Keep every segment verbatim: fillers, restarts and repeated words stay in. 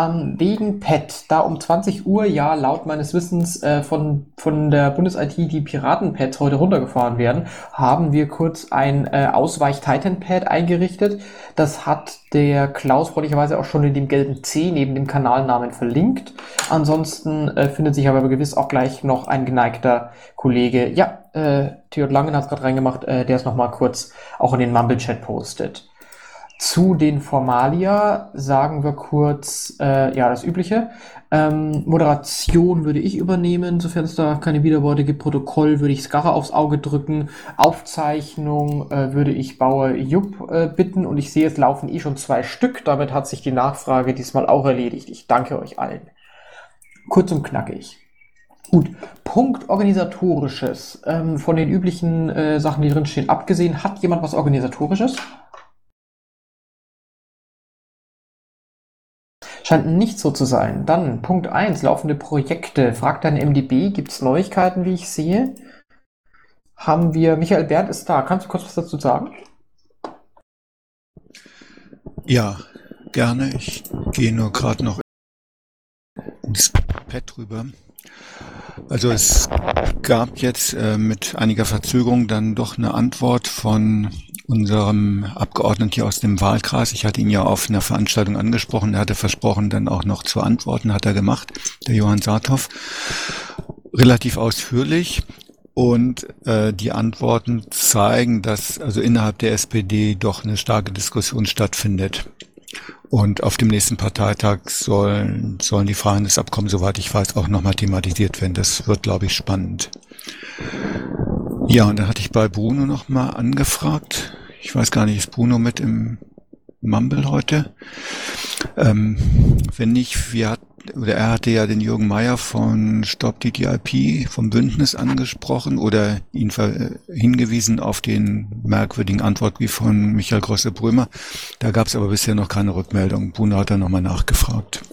Ähm, wegen P E T, da um zwanzig Uhr ja laut meines Wissens äh, von, von der Bundes-I T die Piraten-P E Ts heute runtergefahren werden, haben wir kurz ein äh, Ausweich-Titan-Pad eingerichtet. Das hat der Klaus freundlicherweise auch schon in dem gelben C neben dem Kanalnamen verlinkt. Ansonsten äh, findet sich aber gewiss auch gleich noch ein geneigter Kollege, ja, äh, Theod Langen hat es gerade reingemacht, äh, der es nochmal kurz auch in den Mumble-Chat postet. Zu den Formalia sagen wir kurz, äh, ja, das Übliche. Ähm, Moderation würde ich übernehmen, sofern es da keine Widerworte gibt. Protokoll würde ich Skarre aufs Auge drücken. Aufzeichnung äh, würde ich Bauer Jupp äh, bitten. Und ich sehe, es laufen eh schon zwei Stück. Damit hat sich die Nachfrage diesmal auch erledigt. Ich danke euch allen. Kurz und knackig. Gut, Punkt Organisatorisches. Ähm, von den üblichen äh, Sachen, die drin stehen, abgesehen, hat jemand was Organisatorisches? Scheint nicht so zu sein. Dann Punkt eins, laufende Projekte. Fragt dein M D B, gibt es Neuigkeiten, wie ich sehe? Haben wir, Michael Bert ist da. Kannst du kurz was dazu sagen? Ja, gerne. Ich gehe nur gerade noch ins Pad rüber. Also es gab jetzt äh, mit einiger Verzögerung dann doch eine Antwort von unserem Abgeordneten hier aus dem Wahlkreis. Ich hatte ihn ja auf einer Veranstaltung angesprochen. Er hatte versprochen, dann auch noch zu antworten, hat er gemacht, der Johann Saathoff. Relativ ausführlich. Und äh, die Antworten zeigen, dass also innerhalb der S P D doch eine starke Diskussion stattfindet. Und auf dem nächsten Parteitag sollen, sollen die Freihandelsabkommen, soweit ich weiß, auch nochmal thematisiert werden. Das wird, glaube ich, spannend. Ja, und dann hatte ich bei Bruno nochmal angefragt. Ich weiß gar nicht, ist Bruno mit im Mumble heute? Ähm, wenn nicht, wir hatten, oder er hatte ja den Jürgen Meier von Stop D T I P vom Bündnis angesprochen oder ihn ver- hingewiesen auf den merkwürdigen Antwortbrief von Michael Grosse-Brömer. Da gab es aber bisher noch keine Rückmeldung. Bruno hat da nochmal nachgefragt.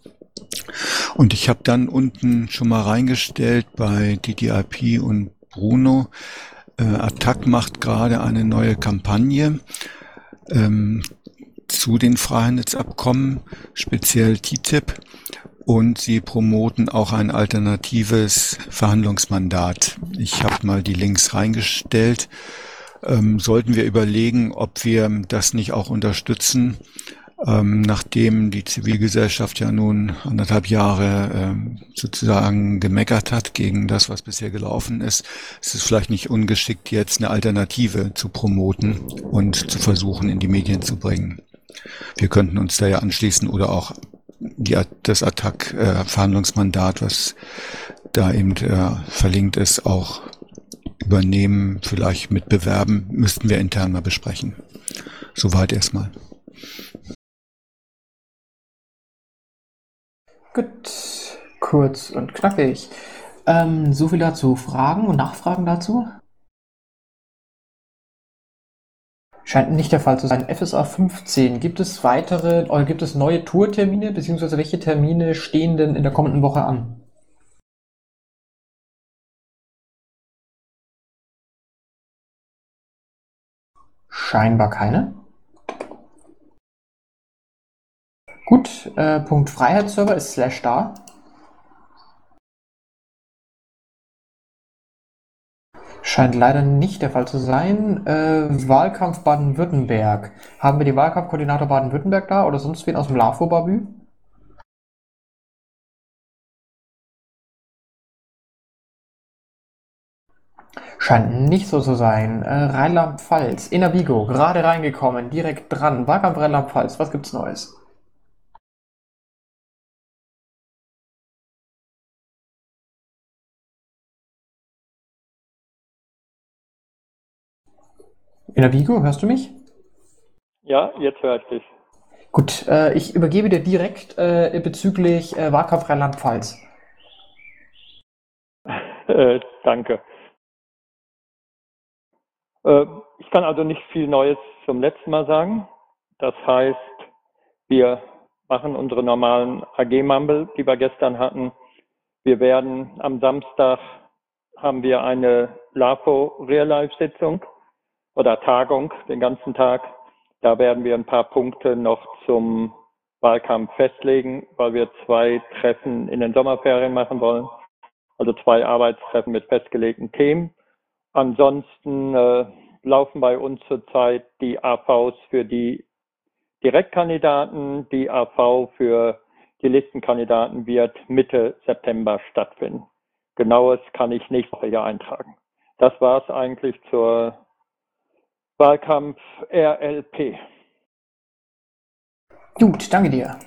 Und ich habe dann unten schon mal reingestellt bei D T I P und Bruno. Äh, Attac macht gerade eine neue Kampagne ähm, zu den Freihandelsabkommen, speziell T T I P. Und sie promoten auch ein alternatives Verhandlungsmandat. Ich habe mal die Links reingestellt. Ähm, sollten wir überlegen, ob wir das nicht auch unterstützen, ähm, nachdem die Zivilgesellschaft ja nun anderthalb Jahre ähm, sozusagen gemeckert hat gegen das, was bisher gelaufen ist. Es ist vielleicht nicht ungeschickt, jetzt eine Alternative zu promoten und zu versuchen, in die Medien zu bringen. Wir könnten uns da ja anschließen oder auch die, das Attac-Verhandlungsmandat, äh, was da eben äh, verlinkt ist, auch übernehmen, vielleicht mit bewerben, müssten wir intern mal besprechen. Soweit erstmal. Gut, kurz und knackig. Ähm, so viel dazu. Fragen und Nachfragen dazu? Scheint nicht der Fall zu sein. F S A fünfzehn. Gibt es weitere oder gibt es neue Tourtermine, beziehungsweise welche Termine stehen denn in der kommenden Woche an? Scheinbar keine. Gut, äh, Punkt Freiheitsserver ist Slash da. Scheint leider nicht der Fall zu sein. Äh, Wahlkampf Baden-Württemberg. Haben wir den Wahlkampfkoordinator Baden-Württemberg da oder sonst wen aus dem LAFO-Babü? Scheint nicht so zu sein. Äh, Rheinland-Pfalz, Innervigo, gerade reingekommen, direkt dran. Wahlkampf Rheinland-Pfalz, was gibt's Neues? Innervigo, hörst du mich? Ja, jetzt höre ich dich. Gut, äh, ich übergebe dir direkt äh, bezüglich äh, Wahlkampf Rheinland-Pfalz. Äh, danke. Äh, ich kann also nicht viel Neues zum letzten Mal sagen. Das heißt, wir machen unsere normalen A G-Mumble, die wir gestern hatten. Wir werden am Samstag haben wir eine LAFO Real-Life-Sitzung oder Tagung den ganzen Tag. Da werden wir ein paar Punkte noch zum Wahlkampf festlegen, weil wir zwei Treffen in den Sommerferien machen wollen. Also zwei Arbeitstreffen mit festgelegten Themen. Ansonsten äh, laufen bei uns zurzeit die A Vs für die Direktkandidaten. Die A V für die Listenkandidaten wird Mitte September stattfinden. Genaues kann ich nächste Woche hier eintragen. Das war es eigentlich zur Wahlkampf R L P. Gut, danke dir.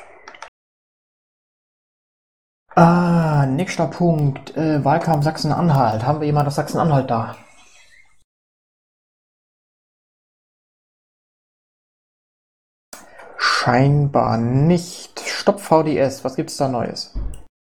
Ah, nächster Punkt. Äh, Wahlkampf Sachsen-Anhalt. Haben wir jemanden aus Sachsen-Anhalt da? Scheinbar nicht. Stopp V D S. Was gibt's da Neues?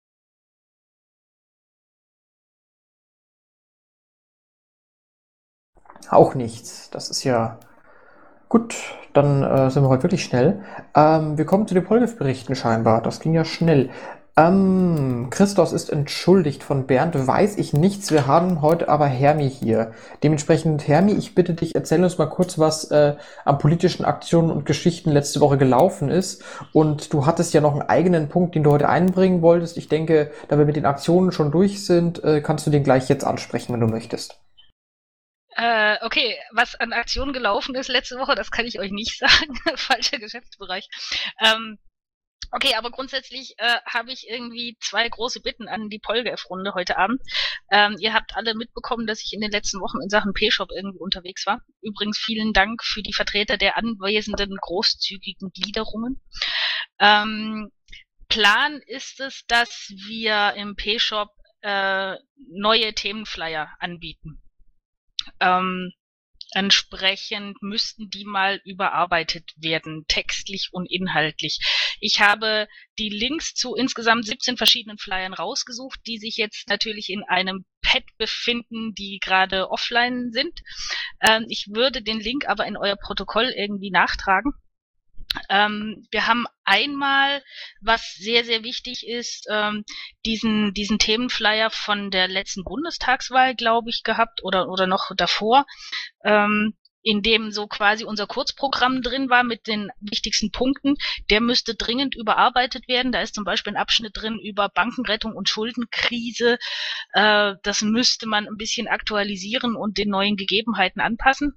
Auch nichts. Das ist ja gut. Dann äh, sind wir heute wirklich schnell. Ähm, wir kommen zu den Polgef-Berichten scheinbar. Das ging ja schnell. Ähm, Christos ist entschuldigt. Von Bernd weiß ich nichts. Wir haben heute aber Hermi hier. Dementsprechend, Hermi, ich bitte dich, erzähl uns mal kurz, was äh, an politischen Aktionen und Geschichten letzte Woche gelaufen ist. Und du hattest ja noch einen eigenen Punkt, den du heute einbringen wolltest. Ich denke, da wir mit den Aktionen schon durch sind, äh, kannst du den gleich jetzt ansprechen, wenn du möchtest. Äh, okay, was an Aktionen gelaufen ist letzte Woche, das kann ich euch nicht sagen. Falscher Geschäftsbereich. Ähm, okay, aber grundsätzlich äh, habe ich irgendwie zwei große Bitten an die Polgef-Runde heute Abend. Ähm, ihr habt alle mitbekommen, dass ich in den letzten Wochen in Sachen P-Shop irgendwie unterwegs war. Übrigens vielen Dank für die Vertreter der anwesenden großzügigen Gliederungen. Ähm, Plan ist es, dass wir im P-Shop äh, neue Themenflyer anbieten. Ähm, entsprechend müssten die mal überarbeitet werden, textlich und inhaltlich. Ich habe die Links zu insgesamt siebzehn verschiedenen Flyern rausgesucht, die sich jetzt natürlich in einem Pad befinden, die gerade offline sind. Ähm, ich würde den Link aber in euer Protokoll irgendwie nachtragen. Ähm, wir haben einmal, was sehr, sehr wichtig ist, ähm, diesen, diesen Themenflyer von der letzten Bundestagswahl, glaube ich, gehabt oder, oder noch davor, ähm, in dem so quasi unser Kurzprogramm drin war mit den wichtigsten Punkten. Der müsste dringend überarbeitet werden. Da ist zum Beispiel ein Abschnitt drin über Bankenrettung und Schuldenkrise. Äh, das müsste man ein bisschen aktualisieren und den neuen Gegebenheiten anpassen.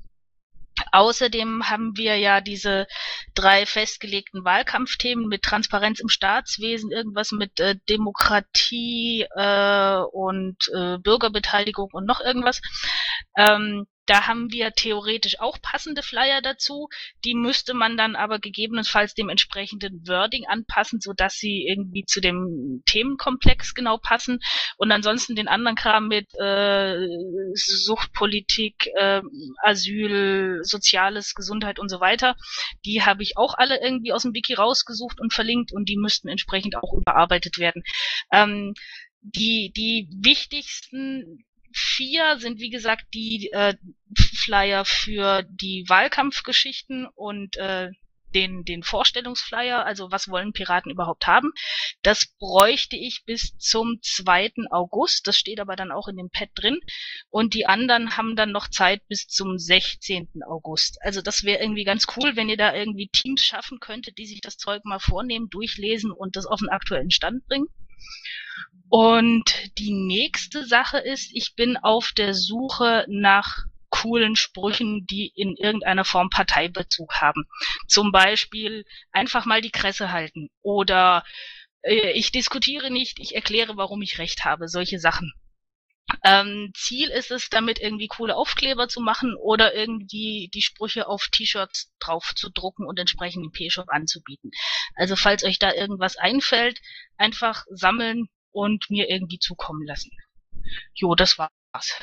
Außerdem haben wir ja diese drei festgelegten Wahlkampfthemen mit Transparenz im Staatswesen, irgendwas mit äh, Demokratie äh, und äh, Bürgerbeteiligung und noch irgendwas. Ähm, da haben wir theoretisch auch passende Flyer dazu. Die müsste man dann aber gegebenenfalls dem entsprechenden Wording anpassen, sodass sie irgendwie zu dem Themenkomplex genau passen. Und ansonsten den anderen Kram mit äh, Suchtpolitik, äh, Asyl, Soziales, Gesundheit und so weiter, die habe ich auch alle irgendwie aus dem Wiki rausgesucht und verlinkt und die müssten entsprechend auch überarbeitet werden. Ähm, die, die wichtigsten vier sind, wie gesagt, die äh, Flyer für die Wahlkampfgeschichten und äh, den, den Vorstellungsflyer, also was wollen Piraten überhaupt haben. Das bräuchte ich bis zum zweiten August, das steht aber dann auch in dem Pad drin. Und die anderen haben dann noch Zeit bis zum sechzehnten August. Also das wäre irgendwie ganz cool, wenn ihr da irgendwie Teams schaffen könntet, die sich das Zeug mal vornehmen, durchlesen und das auf den aktuellen Stand bringen. Und die nächste Sache ist, ich bin auf der Suche nach coolen Sprüchen, die in irgendeiner Form Parteibezug haben. Zum Beispiel einfach mal die Kresse halten oder äh, ich diskutiere nicht, ich erkläre, warum ich recht habe, solche Sachen. Ähm, Ziel ist es, damit irgendwie coole Aufkleber zu machen oder irgendwie die Sprüche auf T-Shirts drauf zu drucken und entsprechend im P-Shop anzubieten. Also falls euch da irgendwas einfällt, einfach sammeln und mir irgendwie zukommen lassen. Jo, das war's.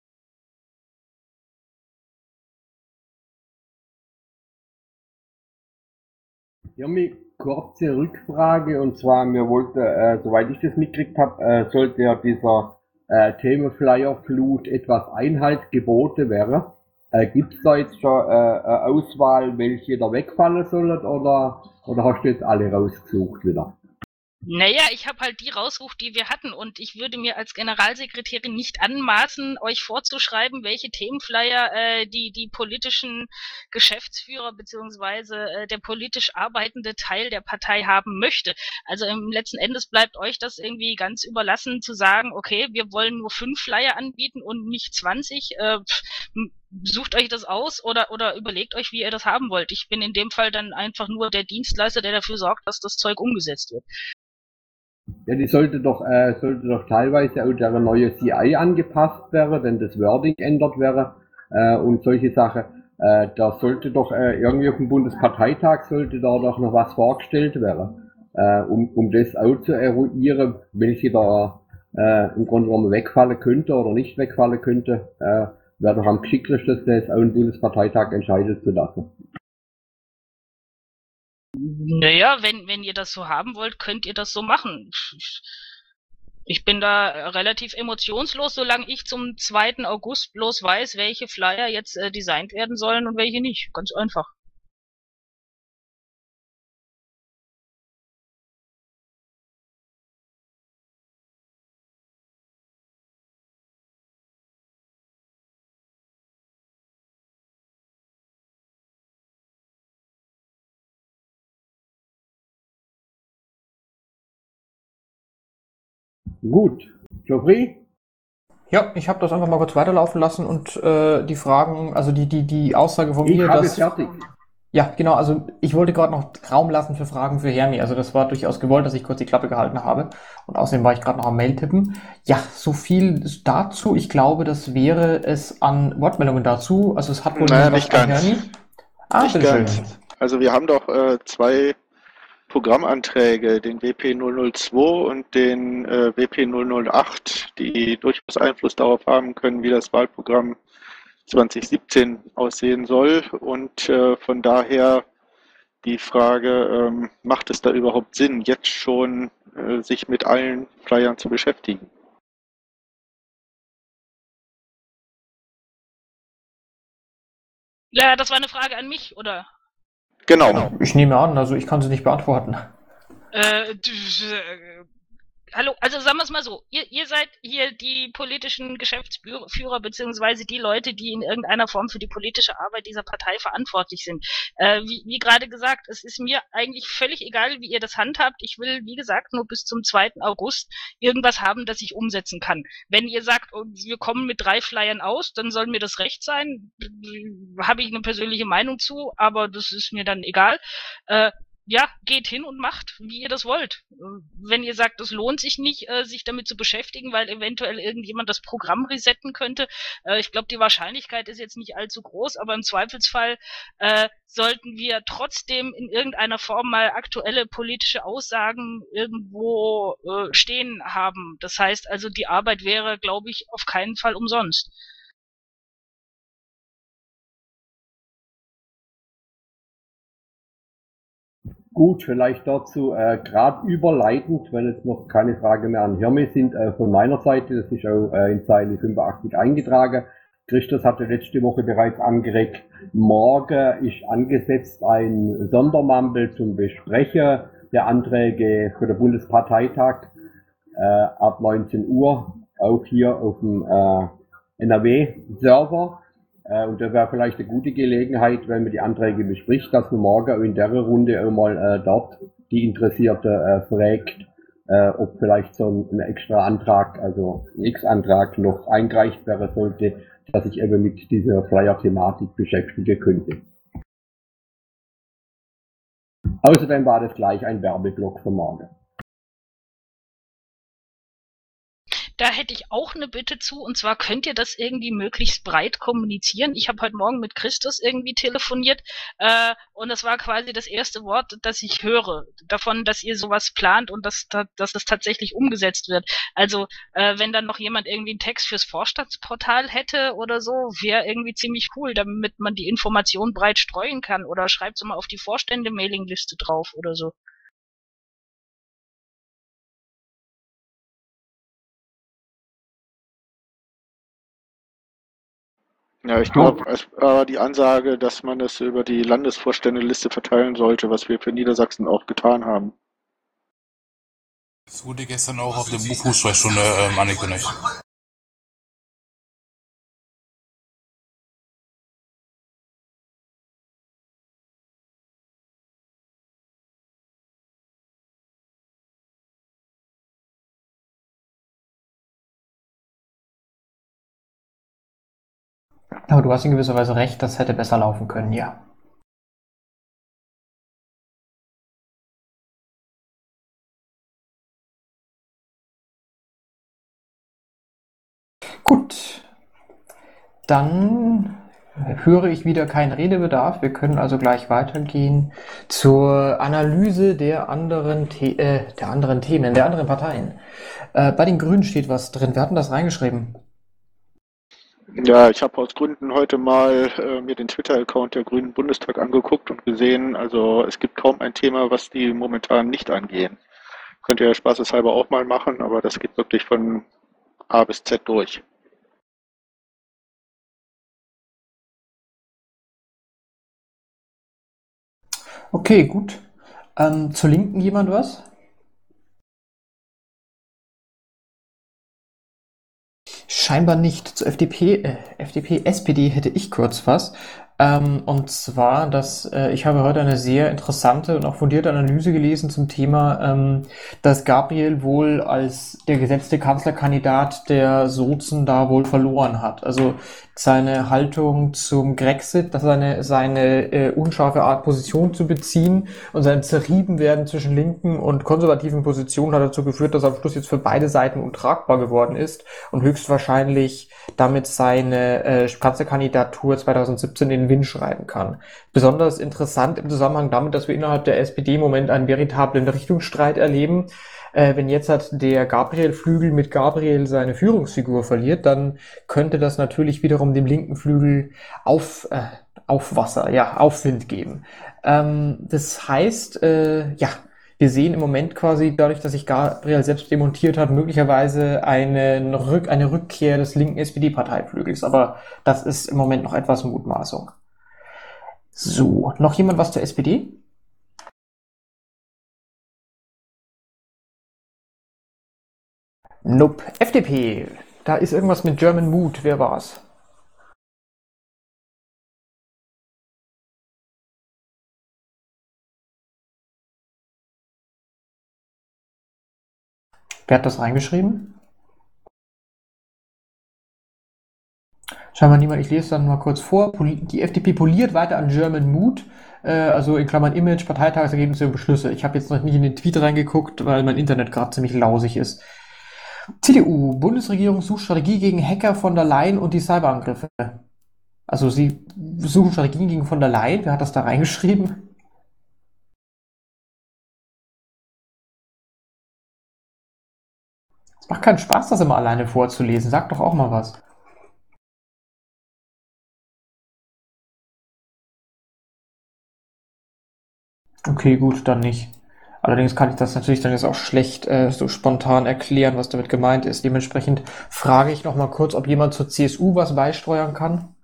Ja, mir kurze Rückfrage und zwar, mir wollte, äh, soweit ich das mitgekriegt habe, äh, sollte ja dieser äh, Themenflyer-Flut etwas Einhalt geboten wäre. Äh, Gibt es da jetzt schon äh, eine Auswahl, welche da wegfallen sollen oder, oder hast du jetzt alle rausgesucht wieder? Naja, ich habe halt die rausgesucht, die wir hatten und ich würde mir als Generalsekretärin nicht anmaßen, euch vorzuschreiben, welche Themenflyer äh, die die politischen Geschäftsführer beziehungsweise äh, der politisch arbeitende Teil der Partei haben möchte. Also im letzten Endes bleibt euch das irgendwie ganz überlassen zu sagen, okay, wir wollen nur fünf Flyer anbieten und nicht zwanzig. Äh, pff, sucht euch das aus oder oder überlegt euch, wie ihr das haben wollt. Ich bin in dem Fall dann einfach nur der Dienstleister, der dafür sorgt, dass das Zeug umgesetzt wird. Ja, die sollte doch, äh, sollte doch teilweise auch der neue C I angepasst werden, wenn das Wording ändert wäre, äh, und solche Sachen. Äh, da sollte doch, äh, irgendwie auf dem Bundesparteitag sollte da doch noch was vorgestellt werden, äh, um, um das auch zu eruieren, welche da, äh, im Grunde genommen wegfallen könnte oder nicht wegfallen könnte, äh, wäre doch am geschicktesten, das auch im Bundesparteitag entscheiden zu lassen. Naja, wenn, wenn ihr das so haben wollt, könnt ihr das so machen. Ich bin da relativ emotionslos, solange ich zum zweiten August bloß weiß, welche Flyer jetzt äh, designt werden sollen und welche nicht. Ganz einfach. Gut. Geoffrey? Ja, ich habe das einfach mal kurz weiterlaufen lassen und äh, die Fragen, also die, die, die Aussage von Ich mir, habe dass. fertig. Ja, genau, also ich wollte gerade noch Raum lassen für Fragen für Hermi. Also das war durchaus gewollt, dass ich kurz die Klappe gehalten habe. Und außerdem war ich gerade noch am Mail tippen. Ja, so viel dazu. Ich glaube, das wäre es an Wortmeldungen dazu. Also es hat wohl Naja, niemand nicht an ganz. Hermi. Ah, Nicht bitteschön. ganz. Also wir haben doch äh, zwei Programmanträge, den W P null null zwei und den äh, W P null null acht, die durchaus Einfluss darauf haben können, wie das Wahlprogramm zwanzig siebzehn aussehen soll. Und äh, von daher die Frage, ähm, macht es da überhaupt Sinn, jetzt schon äh, sich mit allen Flyern zu beschäftigen? Ja, das war eine Frage an mich, oder? Genau. Ich nehme an, also ich kann sie nicht beantworten. Äh, d- äh, hallo, also sagen wir es mal so, ihr, ihr seid hier die politischen Geschäftsführer beziehungsweise die Leute, die in irgendeiner Form für die politische Arbeit dieser Partei verantwortlich sind. Äh, wie, wie gerade gesagt, es ist mir eigentlich völlig egal, wie ihr das handhabt. Ich will, wie gesagt, nur bis zum zweiten August irgendwas haben, das ich umsetzen kann. Wenn ihr sagt, oh, wir kommen mit drei Flyern aus, dann soll mir das recht sein. Habe ich eine persönliche Meinung zu, aber das ist mir dann egal. Äh, ja, geht hin und macht, wie ihr das wollt. Wenn ihr sagt, es lohnt sich nicht, äh, sich damit zu beschäftigen, weil eventuell irgendjemand das Programm resetten könnte, äh, ich glaube, die Wahrscheinlichkeit ist jetzt nicht allzu groß, aber im Zweifelsfall äh, sollten wir trotzdem in irgendeiner Form mal aktuelle politische Aussagen irgendwo äh, stehen haben. Das heißt also, die Arbeit wäre, glaube ich, auf keinen Fall umsonst. Gut, vielleicht dazu äh, gerade überleitend, wenn jetzt noch keine Frage mehr an Hirme sind, äh, von meiner Seite, das ist auch äh, in Zeile fünfundachtzig eingetragen. Christus hatte letzte Woche bereits angeregt, morgen ist angesetzt ein Sondermumble zum Besprechen der Anträge für den Bundesparteitag äh, ab neunzehn Uhr, auch hier auf dem äh, N R W-Server. Äh, und da wäre vielleicht eine gute Gelegenheit, wenn man die Anträge bespricht, dass man morgen auch in der Runde auch mal äh, dort die Interessierte äh, fragt, äh, ob vielleicht so ein, ein extra Antrag, also ein X-Antrag noch eingereicht werden sollte, dass ich eben mit dieser Flyer-Thematik beschäftigen könnte. Außerdem war das gleich ein Werbeblock für morgen. Da hätte ich auch eine Bitte zu, und zwar könnt ihr das irgendwie möglichst breit kommunizieren. Ich habe heute Morgen mit Christus irgendwie telefoniert äh, und das war quasi das erste Wort, das ich höre, davon, dass ihr sowas plant und dass, dass das tatsächlich umgesetzt wird. Also äh, wenn dann noch jemand irgendwie einen Text fürs Vorstandsportal hätte oder so, wäre irgendwie ziemlich cool, damit man die Information breit streuen kann, oder schreibt es mal auf die Vorstände-Mailingliste drauf oder so. Ja, ich glaube, es war die Ansage, dass man es über die Landesvorständeliste verteilen sollte, was wir für Niedersachsen auch getan haben. Das wurde gestern auch auf der Buchfußballstunde ähm, angekündigt. Aber du hast in gewisser Weise recht, das hätte besser laufen können, ja. Gut, dann höre ich wieder keinen Redebedarf. Wir können also gleich weitergehen zur Analyse der anderen, The äh, der anderen Themen, der anderen Parteien. Äh, bei den Grünen steht was drin. Wir hatten das reingeschrieben. Ja, ich habe aus Gründen heute mal äh, mir den Twitter-Account der Grünen Bundestag angeguckt und gesehen, also es gibt kaum ein Thema, was die momentan nicht angehen. Könnt ihr ja spaßeshalber auch mal machen, aber das geht wirklich von A bis Z durch. Okay, gut. Ähm, zur Linken jemand was? Scheinbar nicht. Zur F D P, äh, F D P, S P D hätte ich kurz was. Ähm, und zwar, dass äh, ich habe heute eine sehr interessante und auch fundierte Analyse gelesen zum Thema, ähm, dass Gabriel wohl als der gesetzte Kanzlerkandidat der Sozen da wohl verloren hat. Also seine Haltung zum Grexit, dass seine seine äh, unscharfe Art Position zu beziehen und sein Zerriebenwerden zwischen linken und konservativen Positionen hat dazu geführt, dass er am Schluss jetzt für beide Seiten untragbar geworden ist und höchstwahrscheinlich damit seine äh, Kanzlerkandidatur zwanzig siebzehn in den Wind schreiben kann. Besonders interessant im Zusammenhang damit, dass wir innerhalb der S P D im Moment einen veritablen Richtungsstreit erleben. Äh, wenn jetzt hat der Gabriel-Flügel mit Gabriel seine Führungsfigur verliert, dann könnte das natürlich wiederum dem linken Flügel auf, äh, auf Wasser, ja, Aufwind geben. Ähm, das heißt, äh, ja, wir sehen im Moment quasi, dadurch, dass sich Gabriel selbst demontiert hat, möglicherweise eine, Rück eine Rückkehr des linken S P D-Parteiflügels. Aber das ist im Moment noch etwas Mutmaßung. So, noch jemand was zur S P D? Nope. F D P. Da ist irgendwas mit German Mood. Wer war's? Wer hat das reingeschrieben? Scheinbar niemand. Ich lese dann mal kurz vor. Die F D P poliert weiter an German Mood, äh, also in Klammern Image, Parteitagsergebnisse und Beschlüsse. Ich habe jetzt noch nicht in den Tweet reingeguckt, weil mein Internet gerade ziemlich lausig ist. C D U. Bundesregierung sucht Strategie gegen Hacker von der Leyen und die Cyberangriffe. Also sie suchen Strategien gegen von der Leyen. Wer hat das da reingeschrieben? Es macht keinen Spaß, das immer alleine vorzulesen. Sag doch auch mal was. Okay, gut, dann nicht. Allerdings kann ich das natürlich dann jetzt auch schlecht äh, so spontan erklären, was damit gemeint ist. Dementsprechend frage ich noch mal kurz, ob jemand zur C S U was beisteuern kann.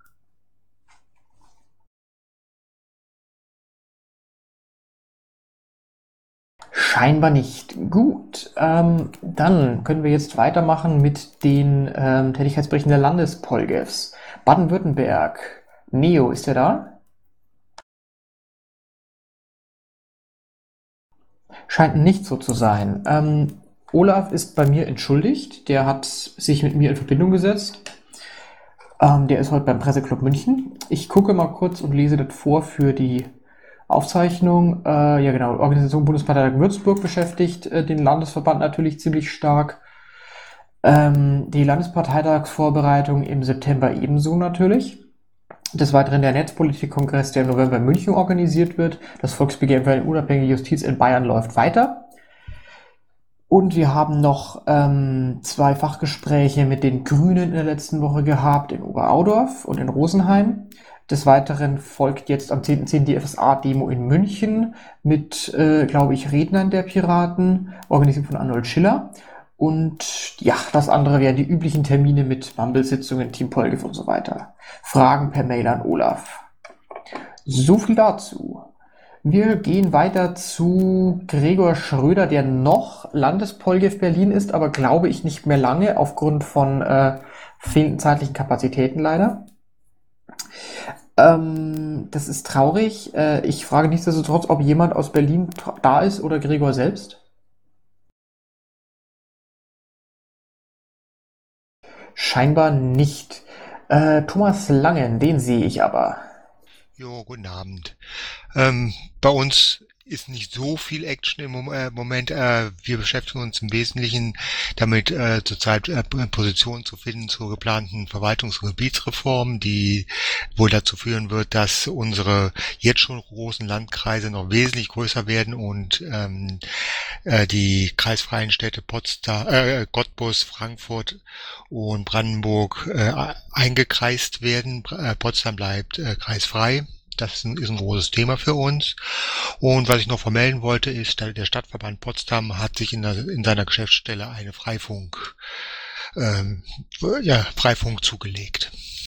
Scheinbar nicht. Gut, ähm, dann können wir jetzt weitermachen mit den ähm, Tätigkeitsberichten der Landespolgefs. Baden-Württemberg. Neo, ist er da? Scheint nicht so zu sein. Ähm, Olaf ist bei mir entschuldigt. Der hat sich mit mir in Verbindung gesetzt. Ähm, der ist heute beim Presseclub München. Ich gucke mal kurz und lese das vor für die Aufzeichnung. Äh, ja genau, Organisation Bundesparteitag Würzburg beschäftigt äh, den Landesverband natürlich ziemlich stark. Ähm, die Landesparteitagsvorbereitung im September ebenso natürlich. Des Weiteren der Netzpolitik-Kongress, der im November in München organisiert wird. Das Volksbegehren für eine unabhängige Justiz in Bayern läuft weiter. Und wir haben noch ähm, zwei Fachgespräche mit den Grünen in der letzten Woche gehabt, in Oberaudorf und in Rosenheim. Des Weiteren folgt jetzt am zehnten zehnten die F S A-Demo in München mit, äh, glaube ich, Rednern der Piraten, organisiert von Arnold Schiller. Und ja, das andere wären die üblichen Termine mit Mumble-Sitzungen, Team Polgef und so weiter. Fragen per Mail an Olaf. So viel dazu. Wir gehen weiter zu Gregor Schröder, der noch Landespolgef Berlin ist, aber glaube ich nicht mehr lange aufgrund von äh, fehlenden zeitlichen Kapazitäten leider. Ähm, das ist traurig. Äh, ich frage nichtsdestotrotz, ob jemand aus Berlin da ist oder Gregor selbst. Scheinbar nicht. Äh, Thomas Langen, den sehe ich aber. Jo, guten Abend. Ähm, bei uns ist nicht so viel Action im Mom äh, Moment. Äh, wir beschäftigen uns im Wesentlichen damit, äh, zurzeit äh, Positionen zu finden zur geplanten Verwaltungs- und Gebietsreform, die wohl dazu führen wird, dass unsere jetzt schon großen Landkreise noch wesentlich größer werden und ähm, äh, die kreisfreien Städte Potsdam, äh, Cottbus, Frankfurt und Brandenburg äh, eingekreist werden. Äh, Potsdam bleibt äh, kreisfrei. Das ist ein, ist ein großes Thema für uns. Und was ich noch vermelden wollte, ist, der Stadtverband Potsdam hat sich in, der, in seiner Geschäftsstelle eine Freifunk, ähm, ja, Freifunk zugelegt.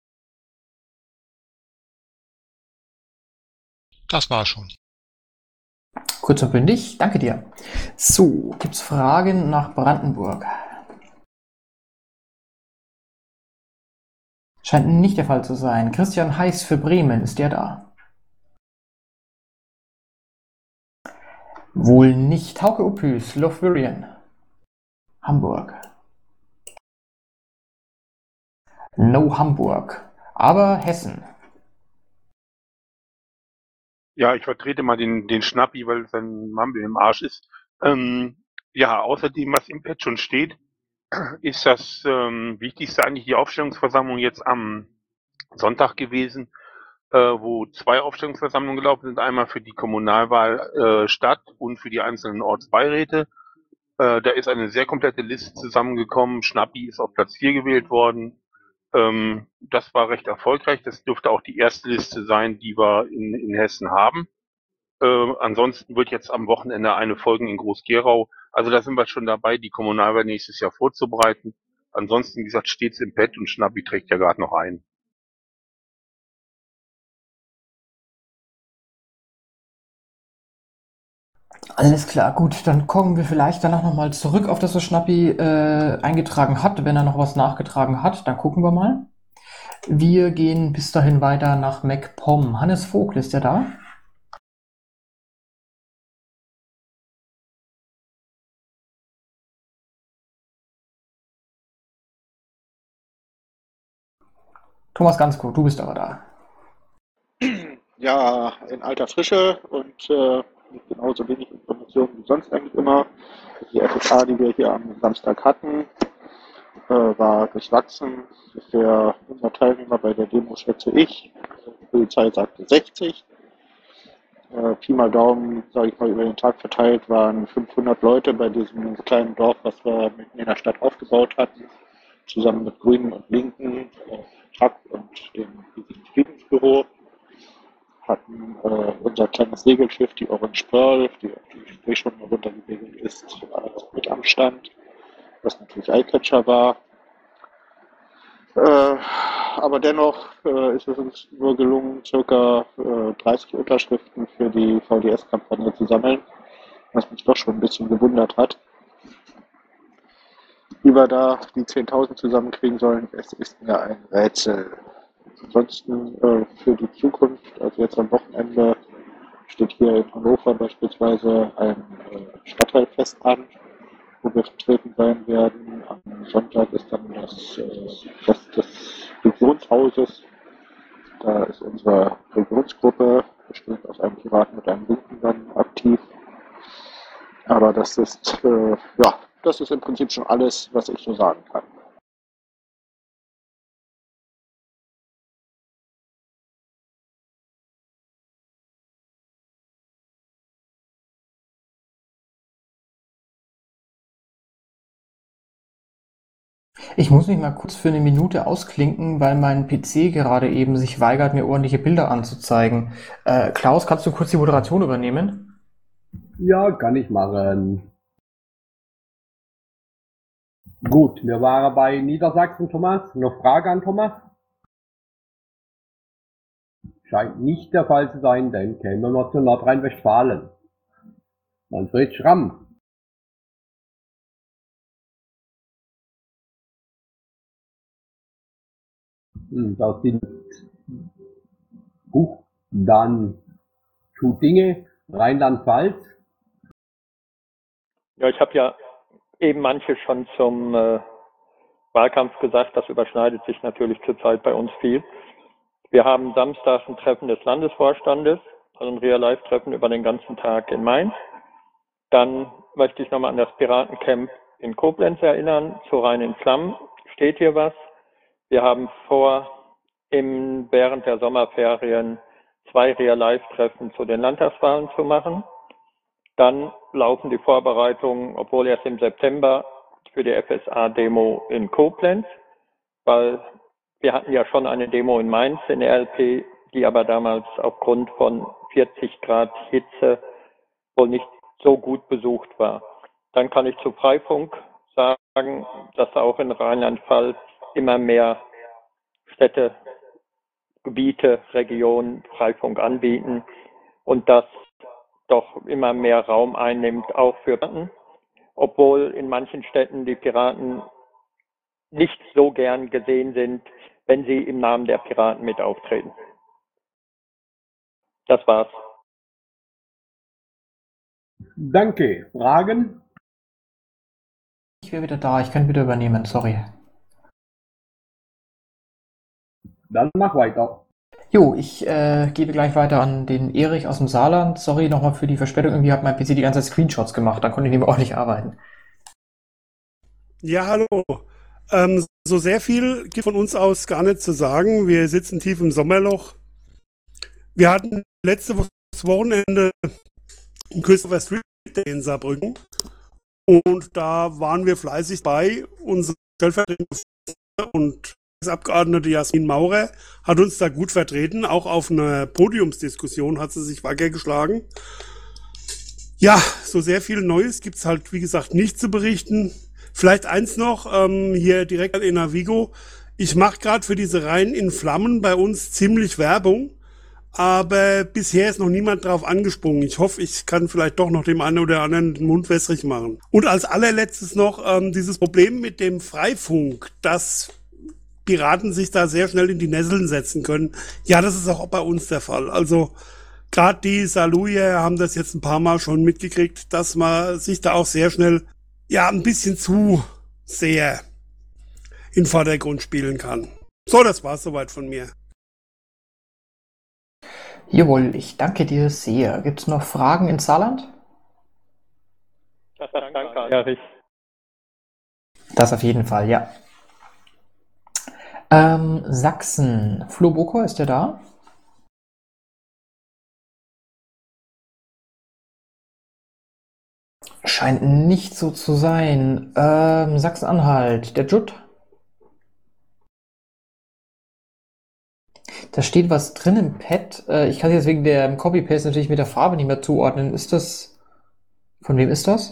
Das war schon. Kurz und bündig, danke dir. So, gibt's Fragen nach Brandenburg? Scheint nicht der Fall zu sein. Christian Heiß für Bremen, ist der da? Wohl nicht. Hauke Opüs, Lothlorien. Hamburg. No Hamburg. Aber Hessen. Ja, ich vertrete mal den, den Schnappi, weil sein Mammel im Arsch ist. Ähm, ja, außerdem, was im Pad schon steht, ist das ähm, Wichtigste eigentlich die Aufstellungsversammlung jetzt am Sonntag gewesen, äh, wo zwei Aufstellungsversammlungen gelaufen sind. Einmal für die Kommunalwahl äh, Stadt und für die einzelnen Ortsbeiräte. Äh, da ist eine sehr komplette Liste zusammengekommen. Schnappi ist auf Platz vier gewählt worden. Ähm, das war recht erfolgreich. Das dürfte auch die erste Liste sein, die wir in, in Hessen haben. Äh, ansonsten wird jetzt am Wochenende eine folgen in Groß-Gerau. Also da sind wir schon dabei, die Kommunalwahl nächstes Jahr vorzubereiten. Ansonsten, wie gesagt, steht's im Bett und Schnappi trägt ja gerade noch ein. Alles klar, gut, dann kommen wir vielleicht danach nochmal zurück auf das, was Schnappi äh, eingetragen hat. Wenn er noch was nachgetragen hat, dann gucken wir mal. Wir gehen bis dahin weiter nach MacPom. Hannes Vogt, ist der da? Thomas Gansko, du bist aber da. Ja, in alter Frische und äh, mit genauso wenig Informationen wie sonst eigentlich immer. Die F F A, die wir hier am Samstag hatten, äh, war durchwachsen. Für unser Teilnehmer bei der Demo schätze ich. Die Polizei sagte sechzig. Äh, Pi mal Daumen, sage ich mal, über den Tag verteilt waren fünfhundert Leute bei diesem kleinen Dorf, was wir mitten in der Stadt aufgebaut hatten, zusammen mit Grünen und Linken, äh, Truck und dem Friedensbüro. Hatten äh, unser kleines Segelschiff, die Orange Pearl, die auf die Spreeschwimmer runtergesegelt ist, äh, mit am Stand, was natürlich Eyecatcher war. Äh, aber dennoch äh, ist es uns nur gelungen, circa äh, dreißig Unterschriften für die V D S-Kampagne zu sammeln, was mich doch schon ein bisschen gewundert hat. Wie wir da die zehntausend zusammenkriegen sollen, es ist mir ein Rätsel. Ansonsten äh, für die Zukunft, also jetzt am Wochenende, steht hier in Hannover beispielsweise ein äh, Stadtteilfest an, wo wir vertreten sein werden. Am Sonntag ist dann das äh, Fest des Regionshauses. Da ist unsere Regionsgruppe, bestehend aus einem Piraten und einem Linken, dann aktiv. Aber das ist, äh, ja, das ist im Prinzip schon alles, was ich so sagen kann. Ich muss mich mal kurz für eine Minute ausklinken, weil mein P C gerade eben sich weigert, mir ordentliche Bilder anzuzeigen. Äh, Klaus, kannst du kurz die Moderation übernehmen? Ja, kann ich machen. Gut, wir waren bei Niedersachsen, Thomas. Noch Frage an Thomas? Scheint nicht der Fall zu sein, denn kämen wir zu Nordrhein-Westfalen. Manfred Schramm. Hm, das sind Buch, dann Schudinge, Rheinland-Pfalz. Ja, ich habe ja eben manche schon zum äh, Wahlkampf gesagt, das überschneidet sich natürlich zurzeit bei uns viel. Wir haben samstags ein Treffen des Landesvorstandes, also ein Real-Life-Treffen über den ganzen Tag in Mainz. Dann möchte ich nochmal an das Piratencamp in Koblenz erinnern, zu Rhein in Flammen steht hier was. Wir haben vor, im, während der Sommerferien zwei Real-Life-Treffen zu den Landtagswahlen zu machen. Dann laufen die Vorbereitungen, obwohl erst im September, für die F S A-Demo in Koblenz, weil wir hatten ja schon eine Demo in Mainz in der L P, die aber damals aufgrund von vierzig Grad Hitze wohl nicht so gut besucht war. Dann kann ich zu Freifunk sagen, dass auch in Rheinland-Pfalz immer mehr Städte, Gebiete, Regionen Freifunk anbieten und das doch immer mehr Raum einnimmt, auch für Piraten, obwohl in manchen Städten die Piraten nicht so gern gesehen sind, wenn sie im Namen der Piraten mit auftreten. Das war's. Danke. Fragen? Ich wäre wieder da, ich kann wieder übernehmen, sorry. Dann mach weiter. Jo, ich äh, gebe gleich weiter an den Erich aus dem Saarland. Sorry nochmal für die Verspätung, irgendwie hat mein P C die ganze Zeit Screenshots gemacht, dann konnte ich nämlich auch nicht arbeiten. Ja, hallo. Ähm, so sehr viel gibt von uns aus gar nicht zu sagen. Wir sitzen tief im Sommerloch. Wir hatten letzte Woche das Wochenende im Christopher Street Day in Saarbrücken und da waren wir fleißig bei. Unsere stellvertretende und Abgeordnete Jasmin Maurer hat uns da gut vertreten. Auch auf einer Podiumsdiskussion hat sie sich wacker geschlagen. Ja, so sehr viel Neues gibt's halt, wie gesagt, nicht zu berichten. Vielleicht eins noch, ähm, hier direkt in Navigo. Ich mache gerade für diese Rhein in Flammen bei uns ziemlich Werbung, aber bisher ist noch niemand drauf angesprungen. Ich hoffe, ich kann vielleicht doch noch dem einen oder anderen den Mund wässrig machen. Und als allerletztes noch ähm, dieses Problem mit dem Freifunk, dass Piraten sich da sehr schnell in die Nesseln setzen können. Ja, das ist auch bei uns der Fall. Also gerade die Saarlouier haben das jetzt ein paar Mal schon mitgekriegt, dass man sich da auch sehr schnell ja ein bisschen zu sehr in den Vordergrund spielen kann. So, das war's soweit von mir. Jawohl, ich danke dir sehr. Gibt es noch Fragen ins Saarland? Das danke, Erich. Das auf jeden Fall, ja. Ähm, Sachsen. Flo Boko, ist der da? Scheint nicht so zu sein. Ähm, Sachsen-Anhalt. Der Judd? Da steht was drin im Pad. Äh, ich kann jetzt wegen der Copy-Paste natürlich mit der Farbe nicht mehr zuordnen. Ist das... Von wem ist das?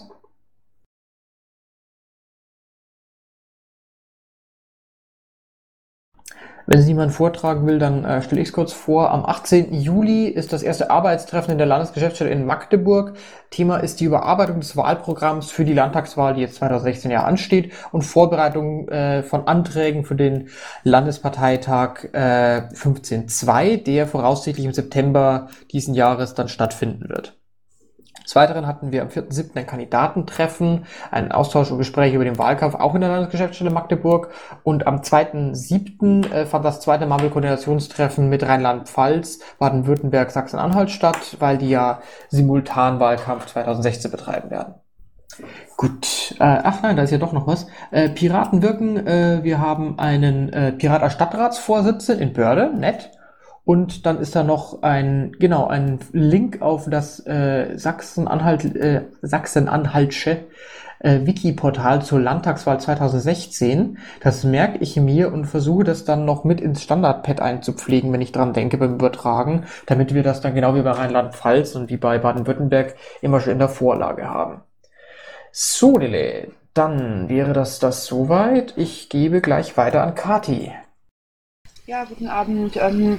Wenn es niemand vortragen will, dann äh, stelle ich es kurz vor. Am achtzehnten Juli ist das erste Arbeitstreffen in der Landesgeschäftsstelle in Magdeburg. Thema ist die Überarbeitung des Wahlprogramms für die Landtagswahl, die jetzt zweitausendsechzehn ja ansteht, und Vorbereitung äh, von Anträgen für den Landesparteitag äh, fünfzehn Punkt zwei, der voraussichtlich im September diesen Jahres dann stattfinden wird. Des Weiteren hatten wir am vierten siebten ein Kandidatentreffen, einen Austausch und Gespräche über den Wahlkampf, auch in der Landesgeschäftsstelle Magdeburg. Und am zweiten siebten äh, fand das zweite Mumble-Koordinationstreffen mit Rheinland-Pfalz, Baden-Württemberg, Sachsen-Anhalt statt, weil die ja simultan Wahlkampf zweitausendsechzehn betreiben werden. Gut, äh, ach nein, da ist ja doch noch was. Äh, Piraten wirken, äh, wir haben einen äh, Pirat als Stadtratsvorsitzenden in Börde, nett. Und dann ist da noch ein, genau, ein Link auf das äh, Sachsen-Anhalt, äh, Sachsen-Anhaltsche äh, Wiki-Portal zur Landtagswahl zweitausendsechzehn. Das merke ich mir und versuche das dann noch mit ins Standardpad einzupflegen, wenn ich dran denke beim Übertragen, damit wir das dann genau wie bei Rheinland-Pfalz und wie bei Baden-Württemberg immer schon in der Vorlage haben. So, Dele, dann wäre das das soweit. Ich gebe gleich weiter an Kati. Ja, guten Abend. Ähm,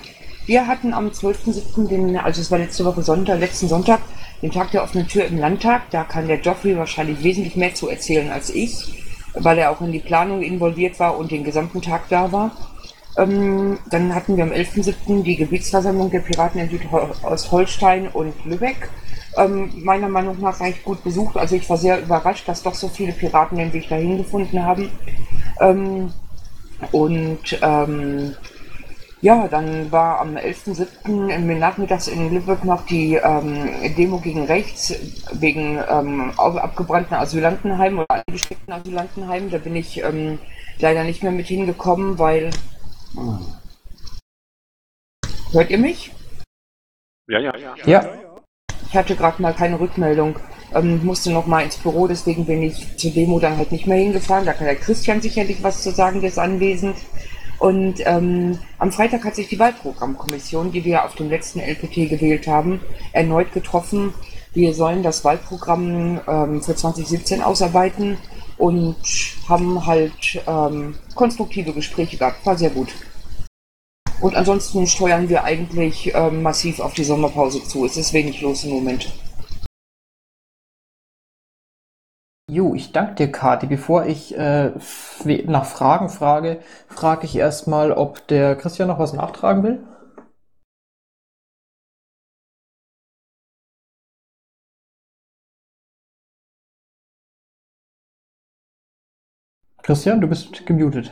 Wir hatten am zwölften siebten den, also es war letzte Woche Sonntag, letzten Sonntag, den Tag der offenen Tür im Landtag. Da kann der Geoffrey wahrscheinlich wesentlich mehr zu erzählen als ich, weil er auch in die Planung involviert war und den gesamten Tag da war. Ähm, dann hatten wir am elften siebten die Gebietsversammlung der Piraten in Südostholstein und Lübeck. Ähm, meiner Meinung nach recht gut besucht. Also ich war sehr überrascht, dass doch so viele Piraten den Weg dahin gefunden haben. Ähm, und ähm, ja, dann war am elften siebten nachmittags in Lübeck noch die ähm, Demo gegen rechts wegen ähm, abgebrannten Asylantenheimen oder eingesteckten Asylantenheimen. Da bin ich ähm, leider nicht mehr mit hingekommen, weil... Hm. Hört ihr mich? Ja, ja, ja. Ja. Ich hatte gerade mal keine Rückmeldung, ähm, musste noch mal ins Büro, deswegen bin ich zur Demo dann halt nicht mehr hingefahren. Da kann der Christian sicherlich was zu sagen, der ist anwesend. Und ähm, am Freitag hat sich die Wahlprogrammkommission, die wir auf dem letzten L P T gewählt haben, erneut getroffen. Wir sollen das Wahlprogramm ähm, für zwanzig siebzehn ausarbeiten und haben halt ähm, konstruktive Gespräche gehabt. War sehr gut. Und ansonsten steuern wir eigentlich ähm, massiv auf die Sommerpause zu. Es ist wenig los im Moment. Jo, ich danke dir, Kati. Bevor ich äh, nach Fragen frage, frage ich erstmal, ob der Christian noch was nachtragen will. Christian, du bist gemutet.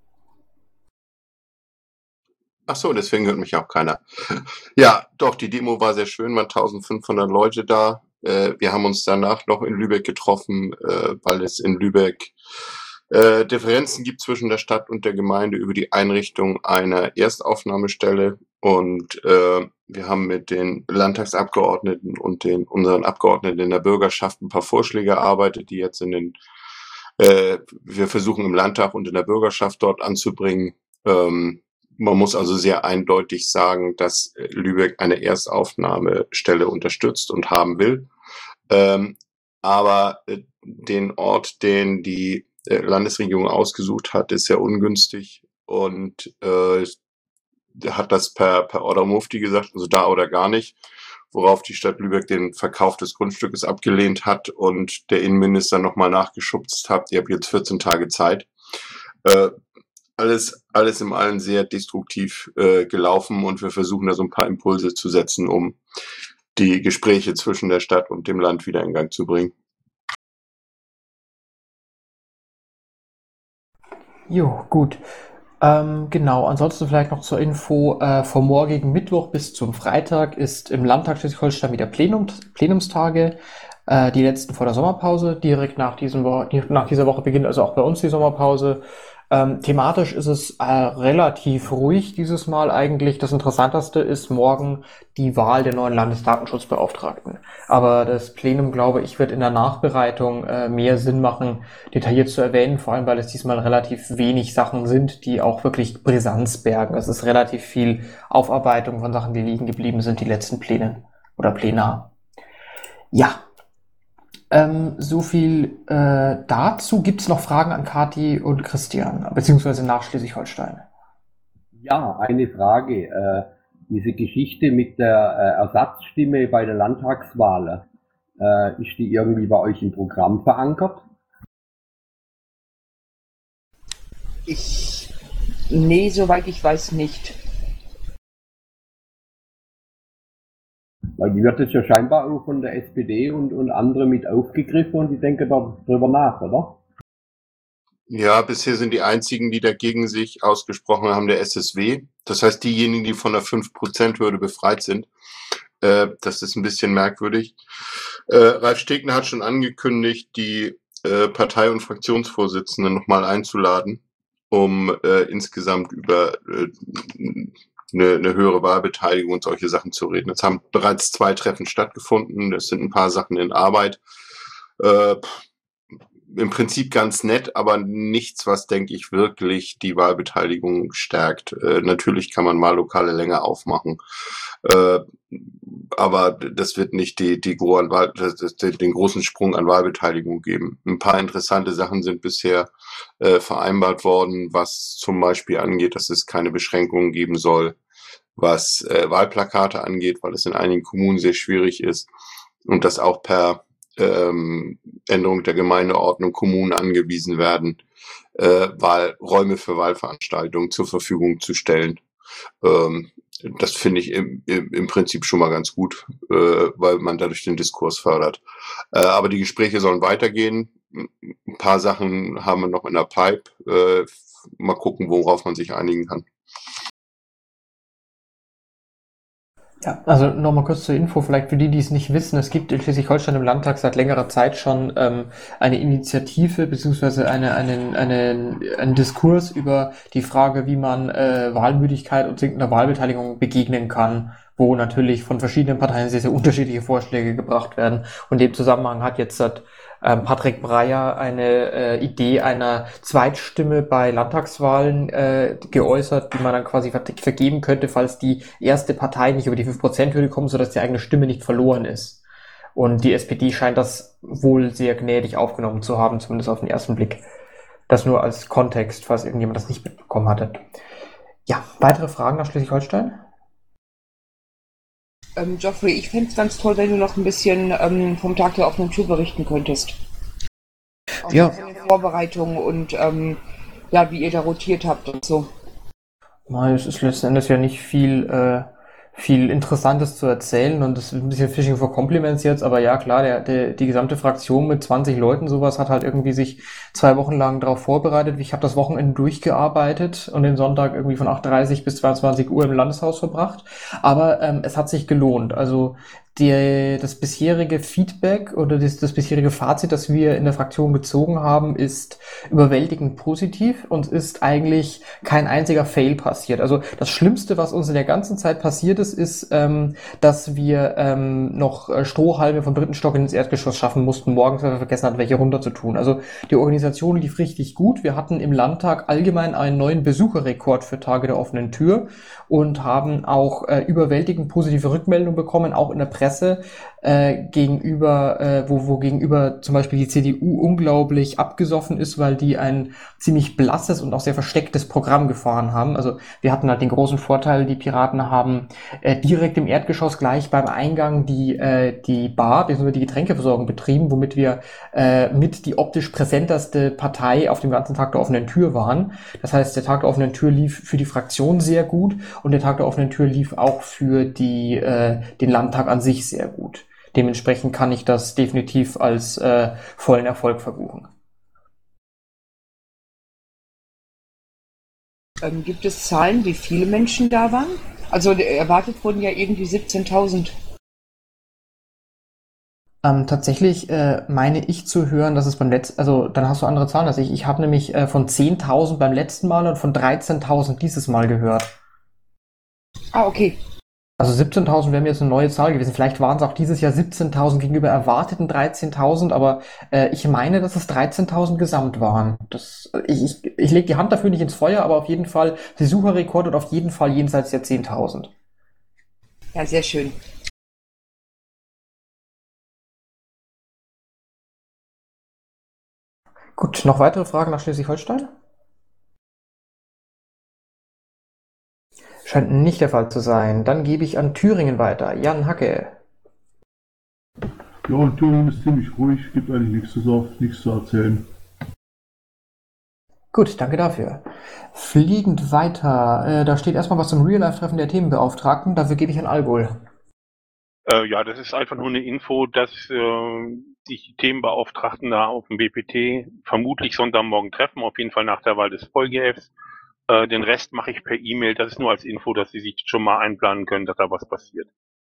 Ach so, deswegen hört mich auch keiner. Ja, doch, die Demo war sehr schön, waren eintausendfünfhundert Leute da. Äh, wir haben uns danach noch in Lübeck getroffen, äh, weil es in Lübeck äh, Differenzen gibt zwischen der Stadt und der Gemeinde über die Einrichtung einer Erstaufnahmestelle. Und äh, wir haben mit den Landtagsabgeordneten und den unseren Abgeordneten in der Bürgerschaft ein paar Vorschläge erarbeitet, die jetzt in den äh, wir versuchen im Landtag und in der Bürgerschaft dort anzubringen. Ähm, Man muss also sehr eindeutig sagen, dass Lübeck eine Erstaufnahmestelle unterstützt und haben will. Ähm, aber äh, den Ort, den die äh, Landesregierung ausgesucht hat, ist sehr ungünstig und äh, hat das per, per Order Mufti gesagt, also da oder gar nicht, worauf die Stadt Lübeck den Verkauf des Grundstückes abgelehnt hat und der Innenminister nochmal nachgeschubst hat, ihr habt jetzt vierzehn Tage Zeit. Äh, Alles, alles im Allen sehr destruktiv äh, gelaufen und wir versuchen da so ein paar Impulse zu setzen, um die Gespräche zwischen der Stadt und dem Land wieder in Gang zu bringen. Jo, gut. Ähm, genau, ansonsten vielleicht noch zur Info, äh, vom morgigen Mittwoch bis zum Freitag ist im Landtag Schleswig-Holstein wieder Plenum, Plenumstage, äh, die letzten vor der Sommerpause. Direkt nach, diesem Wo- nach dieser Woche beginnt also auch bei uns die Sommerpause. Ähm, thematisch ist es äh, relativ ruhig dieses Mal eigentlich. Das Interessanteste ist morgen die Wahl der neuen Landesdatenschutzbeauftragten. Aber das Plenum, glaube ich, wird in der Nachbereitung äh, mehr Sinn machen, detailliert zu erwähnen, vor allem weil es diesmal relativ wenig Sachen sind, die auch wirklich Brisanz bergen. Es ist relativ viel Aufarbeitung von Sachen, die liegen geblieben sind, die letzten Pläne oder Plenar. Ja. Ähm, so viel äh, dazu. Gibt es noch Fragen an Kati und Christian, beziehungsweise nach Schleswig-Holstein? Ja, eine Frage. Äh, diese Geschichte mit der äh, Ersatzstimme bei der Landtagswahl, äh, ist die irgendwie bei euch im Programm verankert? Ich... Nee, soweit ich weiß nicht. Weil die wird jetzt ja scheinbar auch von der S P D und, und andere mit aufgegriffen und die denken darüber nach, oder? Ja, bisher sind die einzigen, die dagegen sich ausgesprochen haben, der S S W. Das heißt, diejenigen, die von der fünf Prozent Hürde befreit sind. Äh, das ist ein bisschen merkwürdig. Äh, Ralf Stegner hat schon angekündigt, die äh, Partei- und Fraktionsvorsitzenden nochmal einzuladen, um äh, insgesamt über äh, eine, eine höhere Wahlbeteiligung und solche Sachen zu reden. Es haben bereits zwei Treffen stattgefunden. Es sind ein paar Sachen in Arbeit. Äh, Im Prinzip ganz nett, aber nichts, was, denke ich, wirklich die Wahlbeteiligung stärkt. Äh, natürlich kann man mal Lokale länger aufmachen, äh, aber das wird nicht die, die gro- an Wahl, das, das, den großen Sprung an Wahlbeteiligung geben. Ein paar interessante Sachen sind bisher äh, vereinbart worden, was zum Beispiel angeht, dass es keine Beschränkungen geben soll was äh, Wahlplakate angeht, weil es in einigen Kommunen sehr schwierig ist und dass auch per ähm, Änderung der Gemeindeordnung Kommunen angewiesen werden, äh, Wahlräume für Wahlveranstaltungen zur Verfügung zu stellen. Ähm, das finde ich im, im, im Prinzip schon mal ganz gut, äh, weil man dadurch den Diskurs fördert. Äh, aber die Gespräche sollen weitergehen. Ein paar Sachen haben wir noch in der Pipe. Äh, mal gucken, worauf man sich einigen kann. Ja, also nochmal kurz zur Info, vielleicht für die, die es nicht wissen, es gibt in Schleswig-Holstein im Landtag seit längerer Zeit schon ähm, eine Initiative beziehungsweise eine, einen, einen, einen Diskurs über die Frage, wie man äh, Wahlmüdigkeit und sinkender Wahlbeteiligung begegnen kann, wo natürlich von verschiedenen Parteien sehr, sehr unterschiedliche Vorschläge gebracht werden. Und in dem Zusammenhang hat jetzt seit ähm, Patrick Breyer eine äh, Idee einer Zweitstimme bei Landtagswahlen äh, geäußert, die man dann quasi ver- vergeben könnte, falls die erste Partei nicht über die fünf Prozent Hürde kommt, sodass die eigene Stimme nicht verloren ist. Und die S P D scheint das wohl sehr gnädig aufgenommen zu haben, zumindest auf den ersten Blick. Das nur als Kontext, falls irgendjemand das nicht mitbekommen hatte. Ja, weitere Fragen nach Schleswig-Holstein? Ähm, Geoffrey, ich fände es ganz toll, wenn du noch ein bisschen ähm, vom Tag der offenen Tür berichten könntest. Auch Ja. von den Vorbereitungen und ähm, ja, wie ihr da rotiert habt und so. Nein, es ist letzten Endes ja nicht viel, äh, viel Interessantes zu erzählen und das ist ein bisschen Fishing for Compliments jetzt, aber ja klar, der, der, die gesamte Fraktion mit zwanzig Leuten sowas hat halt irgendwie sich zwei Wochen lang darauf vorbereitet. Ich habe das Wochenende durchgearbeitet und den Sonntag irgendwie von acht Uhr dreißig bis zweiundzwanzig Uhr im Landeshaus verbracht, aber ähm, es hat sich gelohnt. Also die, das bisherige Feedback oder das, das bisherige Fazit, das wir in der Fraktion gezogen haben, ist überwältigend positiv und ist eigentlich kein einziger Fail passiert. Also das Schlimmste, was uns in der ganzen Zeit passiert ist, ist, ähm, dass wir ähm, noch äh, Strohhalme vom dritten Stock ins Erdgeschoss schaffen mussten, morgens, weil wir vergessen hatten, welche runter zu tun. Also die Organisation lief richtig gut. Wir hatten im Landtag allgemein einen neuen Besucherrekord für Tage der offenen Tür und haben auch äh, überwältigend positive Rückmeldungen bekommen, auch in der Presse äh, gegenüber, äh, wo, wo gegenüber zum Beispiel die C D U unglaublich abgesoffen ist, weil die ein ziemlich blasses und auch sehr verstecktes Programm gefahren haben. Also wir hatten halt den großen Vorteil, die Piraten haben äh, direkt im Erdgeschoss gleich beim Eingang die äh, die Bar bzw. die Getränkeversorgung betrieben, womit wir äh, mit die optisch präsenteste Partei auf dem ganzen Tag der offenen Tür waren. Das heißt, der Tag der offenen Tür lief für die Fraktion sehr gut und der Tag der offenen Tür lief auch für die äh, den Landtag an sich sehr gut. Dementsprechend kann ich das definitiv als äh, vollen Erfolg verbuchen. Ähm, gibt es Zahlen, wie viele Menschen da waren? Also äh, erwartet wurden ja irgendwie siebzehntausend. Ähm, tatsächlich äh, meine ich zu hören, dass es beim letzten, also dann hast du andere Zahlen als ich. Ich habe nämlich äh, von zehntausend beim letzten Mal und von dreizehntausend dieses Mal gehört. Ah, okay. Also siebzehntausend wäre mir jetzt eine neue Zahl gewesen. Vielleicht waren es auch dieses Jahr siebzehntausend gegenüber erwarteten dreizehntausend, aber äh, ich meine, dass es dreizehntausend gesamt waren. Das, ich ich, ich lege die Hand dafür nicht ins Feuer, aber auf jeden Fall Besucherrekord und auf jeden Fall jenseits der zehntausend. Ja, sehr schön. Gut, noch weitere Fragen nach Schleswig-Holstein? Scheint nicht der Fall zu sein. Dann gebe ich an Thüringen weiter. Jan Hacke. Ja, Thüringen ist ziemlich ruhig, gibt eigentlich nichts zu sagen, nichts zu erzählen. Gut, danke dafür. Fliegend weiter. Äh, da steht erstmal was zum Real-Life-Treffen der Themenbeauftragten. Dafür gebe ich an Albul. Äh, ja, das ist einfach nur eine Info, dass äh, sich die Themenbeauftragten da auf dem B P T vermutlich Sonntagmorgen treffen, auf jeden Fall nach der Wahl des Voll-G Fs. Äh, den Rest mache ich per E-Mail. Das ist nur als Info, dass Sie sich schon mal einplanen können, dass da was passiert.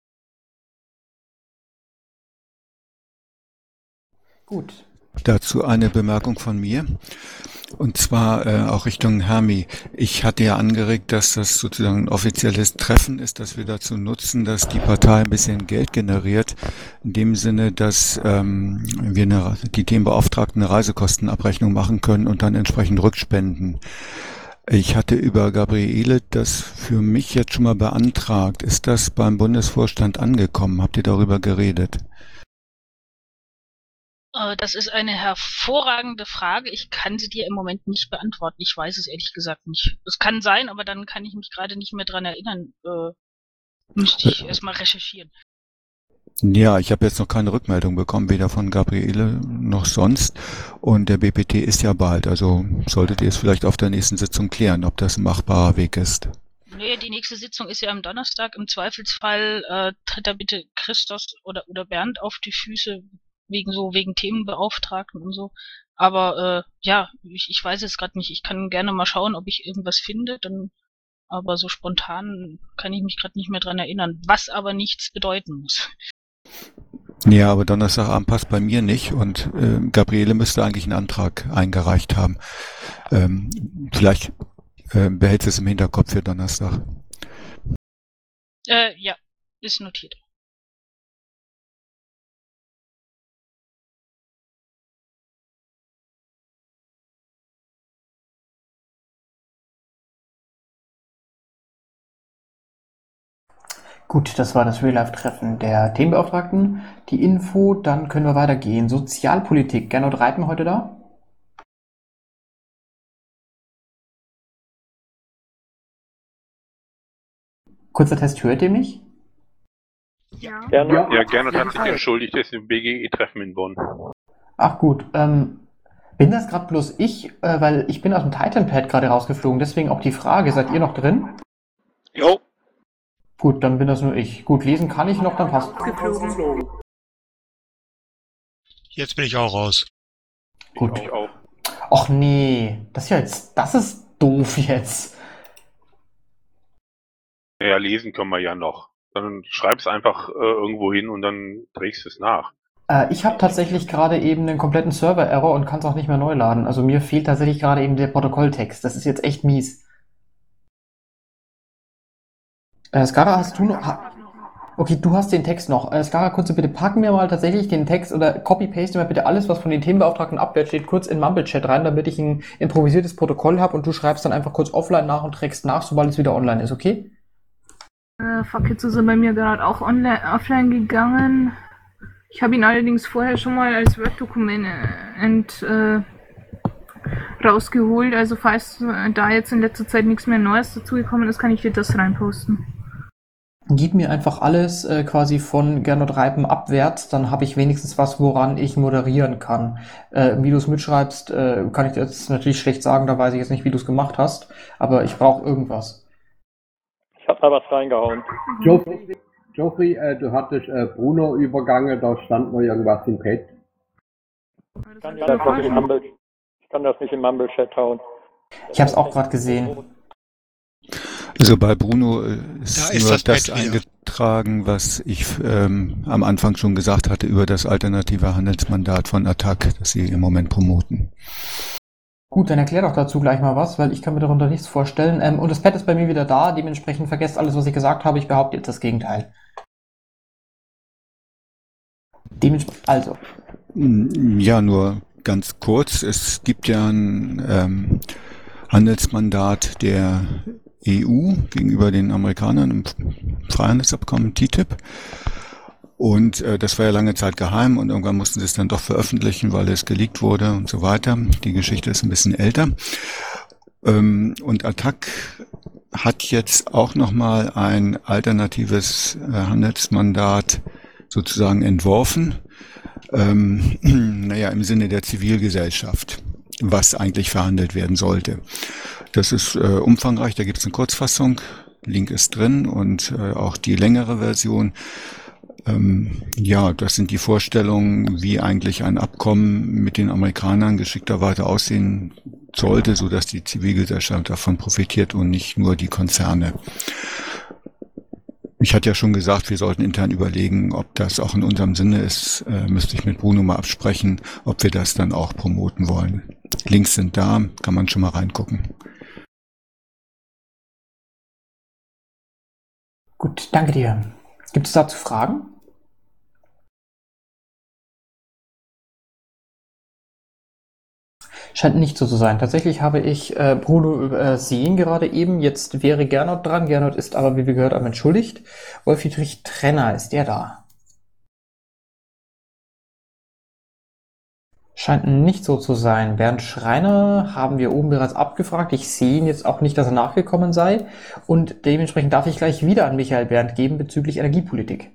Gut. Dazu eine Bemerkung von mir. Und zwar äh, auch Richtung Hermi. Ich hatte ja angeregt, dass das sozusagen ein offizielles Treffen ist, dass wir dazu nutzen, dass die Partei ein bisschen Geld generiert. In dem Sinne, dass ähm, wir eine, die Themenbeauftragten eine Reisekostenabrechnung machen können und dann entsprechend rückspenden. Ich hatte über Gabriele das für mich jetzt schon mal beantragt. Ist das beim Bundesvorstand angekommen? Habt ihr darüber geredet? Äh, das ist eine hervorragende Frage. Ich kann sie dir im Moment nicht beantworten. Ich weiß es ehrlich gesagt nicht. Es kann sein, aber dann kann ich mich gerade nicht mehr dran erinnern. Äh, müsste ich erstmal recherchieren. Ja, ich habe jetzt noch keine Rückmeldung bekommen, weder von Gabriele noch sonst. Und der B P T ist ja bald, also solltet ihr es vielleicht auf der nächsten Sitzung klären, ob das ein machbarer Weg ist. Nee, die nächste Sitzung ist ja am Donnerstag. Im Zweifelsfall äh, tritt da bitte Christos oder, oder Bernd auf die Füße, wegen so, wegen Themenbeauftragten und so. Aber äh, ja, ich, ich weiß jetzt gerade nicht. Ich kann gerne mal schauen, ob ich irgendwas finde, dann, aber so spontan kann ich mich gerade nicht mehr dran erinnern, was aber nichts bedeuten muss. Ja, aber Donnerstagabend passt bei mir nicht und äh, Gabriele müsste eigentlich einen Antrag eingereicht haben. Ähm, vielleicht äh, behältst du es im Hinterkopf für Donnerstag. Äh, ja, ist notiert. Gut, das war das Real-Life-Treffen der Themenbeauftragten. Die Info, dann können wir weitergehen. Sozialpolitik. Gernot Reipen heute da? Kurzer Test, hört ihr mich? Ja. Gernot, ja, Gernot hat sich entschuldigt, er ist im B G E-Treffen in Bonn. Ach gut, ähm, bin das gerade bloß ich, äh, weil ich bin aus dem Titanpad gerade rausgeflogen, deswegen auch die Frage, seid ihr noch drin? Jo. Gut, dann bin das nur ich. Gut, lesen kann ich noch, dann passt. Geflogen. Jetzt bin ich auch raus. Gut. Ich auch. Och nee, das ist ja jetzt, das ist doof jetzt. Ja, lesen können wir ja noch. Dann schreib's einfach äh, irgendwo hin und dann trägst du es nach. Äh, ich habe tatsächlich gerade eben einen kompletten Server-Error und kann es auch nicht mehr neu laden. Also mir fehlt tatsächlich gerade eben der Protokolltext. Das ist jetzt echt mies. Äh, Skara, hast du noch... Ha okay, du hast den Text noch. Äh, Skara, kurz bitte packen wir mal tatsächlich den Text oder copy-paste mal bitte alles, was von den Themenbeauftragten abwärts steht, kurz in Mumble-Chat rein, damit ich ein improvisiertes Protokoll habe und du schreibst dann einfach kurz offline nach und trägst nach, sobald es wieder online ist, okay? Äh, Fakitsu sind bei mir gerade auch online, offline gegangen. Ich habe ihn allerdings vorher schon mal als Word-Dokument äh, ent, äh, rausgeholt. Also falls äh, da jetzt in letzter Zeit nichts mehr Neues dazugekommen ist, kann ich dir das reinposten. Gib mir einfach alles äh, quasi von Gernot Reipen abwärts, dann habe ich wenigstens was, woran ich moderieren kann. Äh, wie du es mitschreibst, äh, kann ich jetzt natürlich schlecht sagen, da weiß ich jetzt nicht, wie du es gemacht hast, aber ich brauche irgendwas. Ich habe da was reingehauen. Geoffrey, Geoffrey äh, du hattest äh, Bruno übergangen, da stand noch irgendwas im Pad. Ich kann, das nicht im Mumble, ich kann das nicht im Mumble-Chat hauen. Ich habe es auch gerade gesehen. Also bei Bruno äh, ist, Da ist nur das das, Pad wieder. eingetragen, was ich ähm, am Anfang schon gesagt hatte über das alternative Handelsmandat von Attac, das sie im Moment promoten. Gut, dann erklär doch dazu gleich mal was, weil ich kann mir darunter nichts vorstellen. Ähm, und das Pad ist bei mir wieder da, dementsprechend vergesst alles, was ich gesagt habe. Ich behaupte jetzt das Gegenteil. Dementsprechend, also. Ja, nur ganz kurz. Es gibt ja ein ähm, Handelsmandat der E U gegenüber den Amerikanern im Freihandelsabkommen T T I P. Und äh, das war ja lange Zeit geheim und irgendwann mussten sie es dann doch veröffentlichen, weil es geleakt wurde und so weiter. Die Geschichte ist ein bisschen älter. Ähm, und Attac hat jetzt auch nochmal ein alternatives äh, Handelsmandat sozusagen entworfen. Ähm, naja, im Sinne der Zivilgesellschaft, was eigentlich verhandelt werden sollte. Das ist äh, umfangreich, da gibt es eine Kurzfassung, Link ist drin und äh, auch die längere Version. Ähm, ja, das sind die Vorstellungen, wie eigentlich ein Abkommen mit den Amerikanern geschickterweise aussehen sollte, so dass die Zivilgesellschaft davon profitiert und nicht nur die Konzerne. Ich hatte ja schon gesagt, wir sollten intern überlegen, ob das auch in unserem Sinne ist. Äh, müsste ich mit Bruno mal absprechen, ob wir das dann auch promoten wollen. Links sind da, kann man schon mal reingucken. Gut, danke dir. Gibt es dazu Fragen? Scheint nicht so zu sein. Tatsächlich habe ich äh, Bruno übersehen gerade eben. Jetzt wäre Gernot dran. Gernot ist aber, wie wir gehört haben, entschuldigt. Wolf-Dietrich Trenner, ist der da? Scheint nicht so zu sein. Bernd Schreiner haben wir oben bereits abgefragt. Ich sehe ihn jetzt auch nicht, dass er nachgekommen sei. Und dementsprechend darf ich gleich wieder an Michael Berndt geben bezüglich Energiepolitik.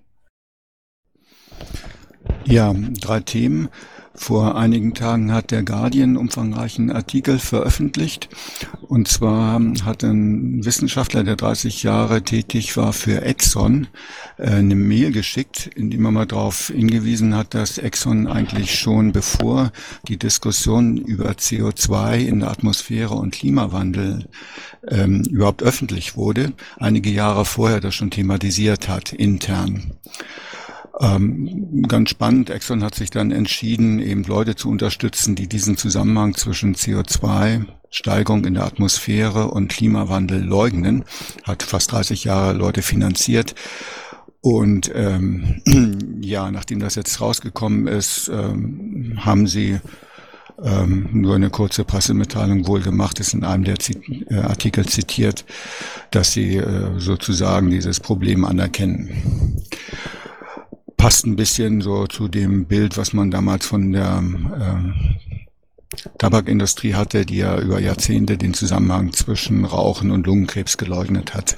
Ja, drei Themen. Vor einigen Tagen hat der Guardian einen umfangreichen Artikel veröffentlicht. Und zwar hat ein Wissenschaftler, der dreißig Jahre tätig war für Exxon, eine Mail geschickt, in dem er mal darauf hingewiesen hat, dass Exxon eigentlich schon bevor die Diskussion über C O zwei in der Atmosphäre und Klimawandel ähm, überhaupt öffentlich wurde, einige Jahre vorher das schon thematisiert hat, intern. Ähm, ganz spannend, Exxon hat sich dann entschieden, eben Leute zu unterstützen, die diesen Zusammenhang zwischen C O zwei, Steigerung in der Atmosphäre und Klimawandel leugnen, hat fast dreißig Jahre Leute finanziert. Und ähm, ja, nachdem das jetzt rausgekommen ist, ähm, haben sie ähm, nur eine kurze Pressemitteilung wohl gemacht, ist in einem der Zit- äh, Artikel zitiert, dass sie äh, sozusagen dieses Problem anerkennen. Passt ein bisschen so zu dem Bild, was man damals von der äh, Tabakindustrie hatte, die ja über Jahrzehnte den Zusammenhang zwischen Rauchen und Lungenkrebs geleugnet hat.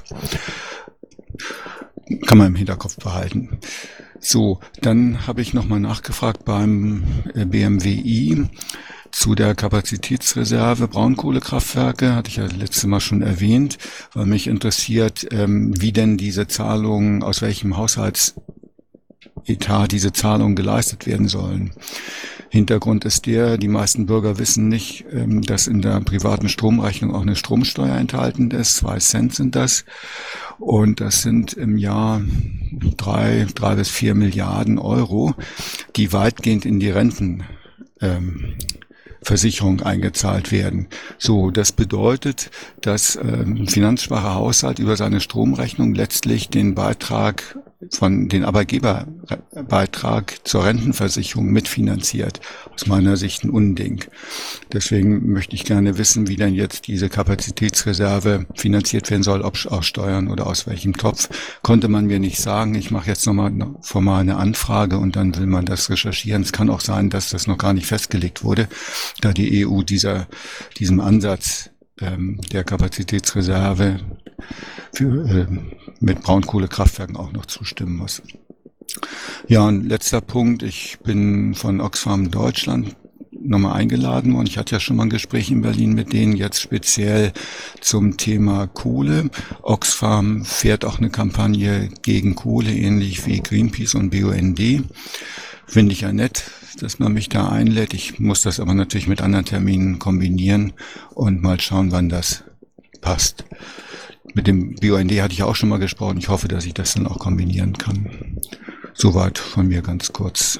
Kann man im Hinterkopf behalten. So, dann habe ich nochmal nachgefragt beim B M W I zu der Kapazitätsreserve Braunkohlekraftwerke, hatte ich ja letztes Mal schon erwähnt, weil mich interessiert, ähm, wie denn diese Zahlungen, aus welchem Haushalts Etat diese Zahlungen geleistet werden sollen. Hintergrund ist der, die meisten Bürger wissen nicht, dass in der privaten Stromrechnung auch eine Stromsteuer enthalten ist. Zwei Cent sind das. Und das sind im Jahr drei, drei bis vier Milliarden Euro, die weitgehend in die Renten ähm, Versicherung eingezahlt werden. So, das bedeutet, dass ähm, ein finanzschwacher Haushalt über seine Stromrechnung letztlich den Beitrag von den Arbeitgeberbeitrag zur Rentenversicherung mitfinanziert. Aus meiner Sicht ein Unding. Deswegen möchte ich gerne wissen, wie denn jetzt diese Kapazitätsreserve finanziert werden soll, ob aus Steuern oder aus welchem Topf. Konnte man mir nicht sagen. Ich mache jetzt nochmal formal eine Anfrage und dann will man das recherchieren. Es kann auch sein, dass das noch gar nicht festgelegt wurde, da die E U dieser, diesem Ansatz ähm, der Kapazitätsreserve für, äh, mit Braunkohlekraftwerken auch noch zustimmen muss. Ja, und letzter Punkt. Ich bin von Oxfam Deutschland nochmal eingeladen worden. Ich hatte ja schon mal ein Gespräch in Berlin mit denen, jetzt speziell zum Thema Kohle. Oxfam fährt auch eine Kampagne gegen Kohle, ähnlich wie Greenpeace und B U N D. Finde ich ja nett, dass man mich da einlädt. Ich muss das aber natürlich mit anderen Terminen kombinieren und mal schauen, wann das passt. Mit dem B U N D hatte ich auch schon mal gesprochen. Ich hoffe, dass ich das dann auch kombinieren kann. Soweit von mir ganz kurz.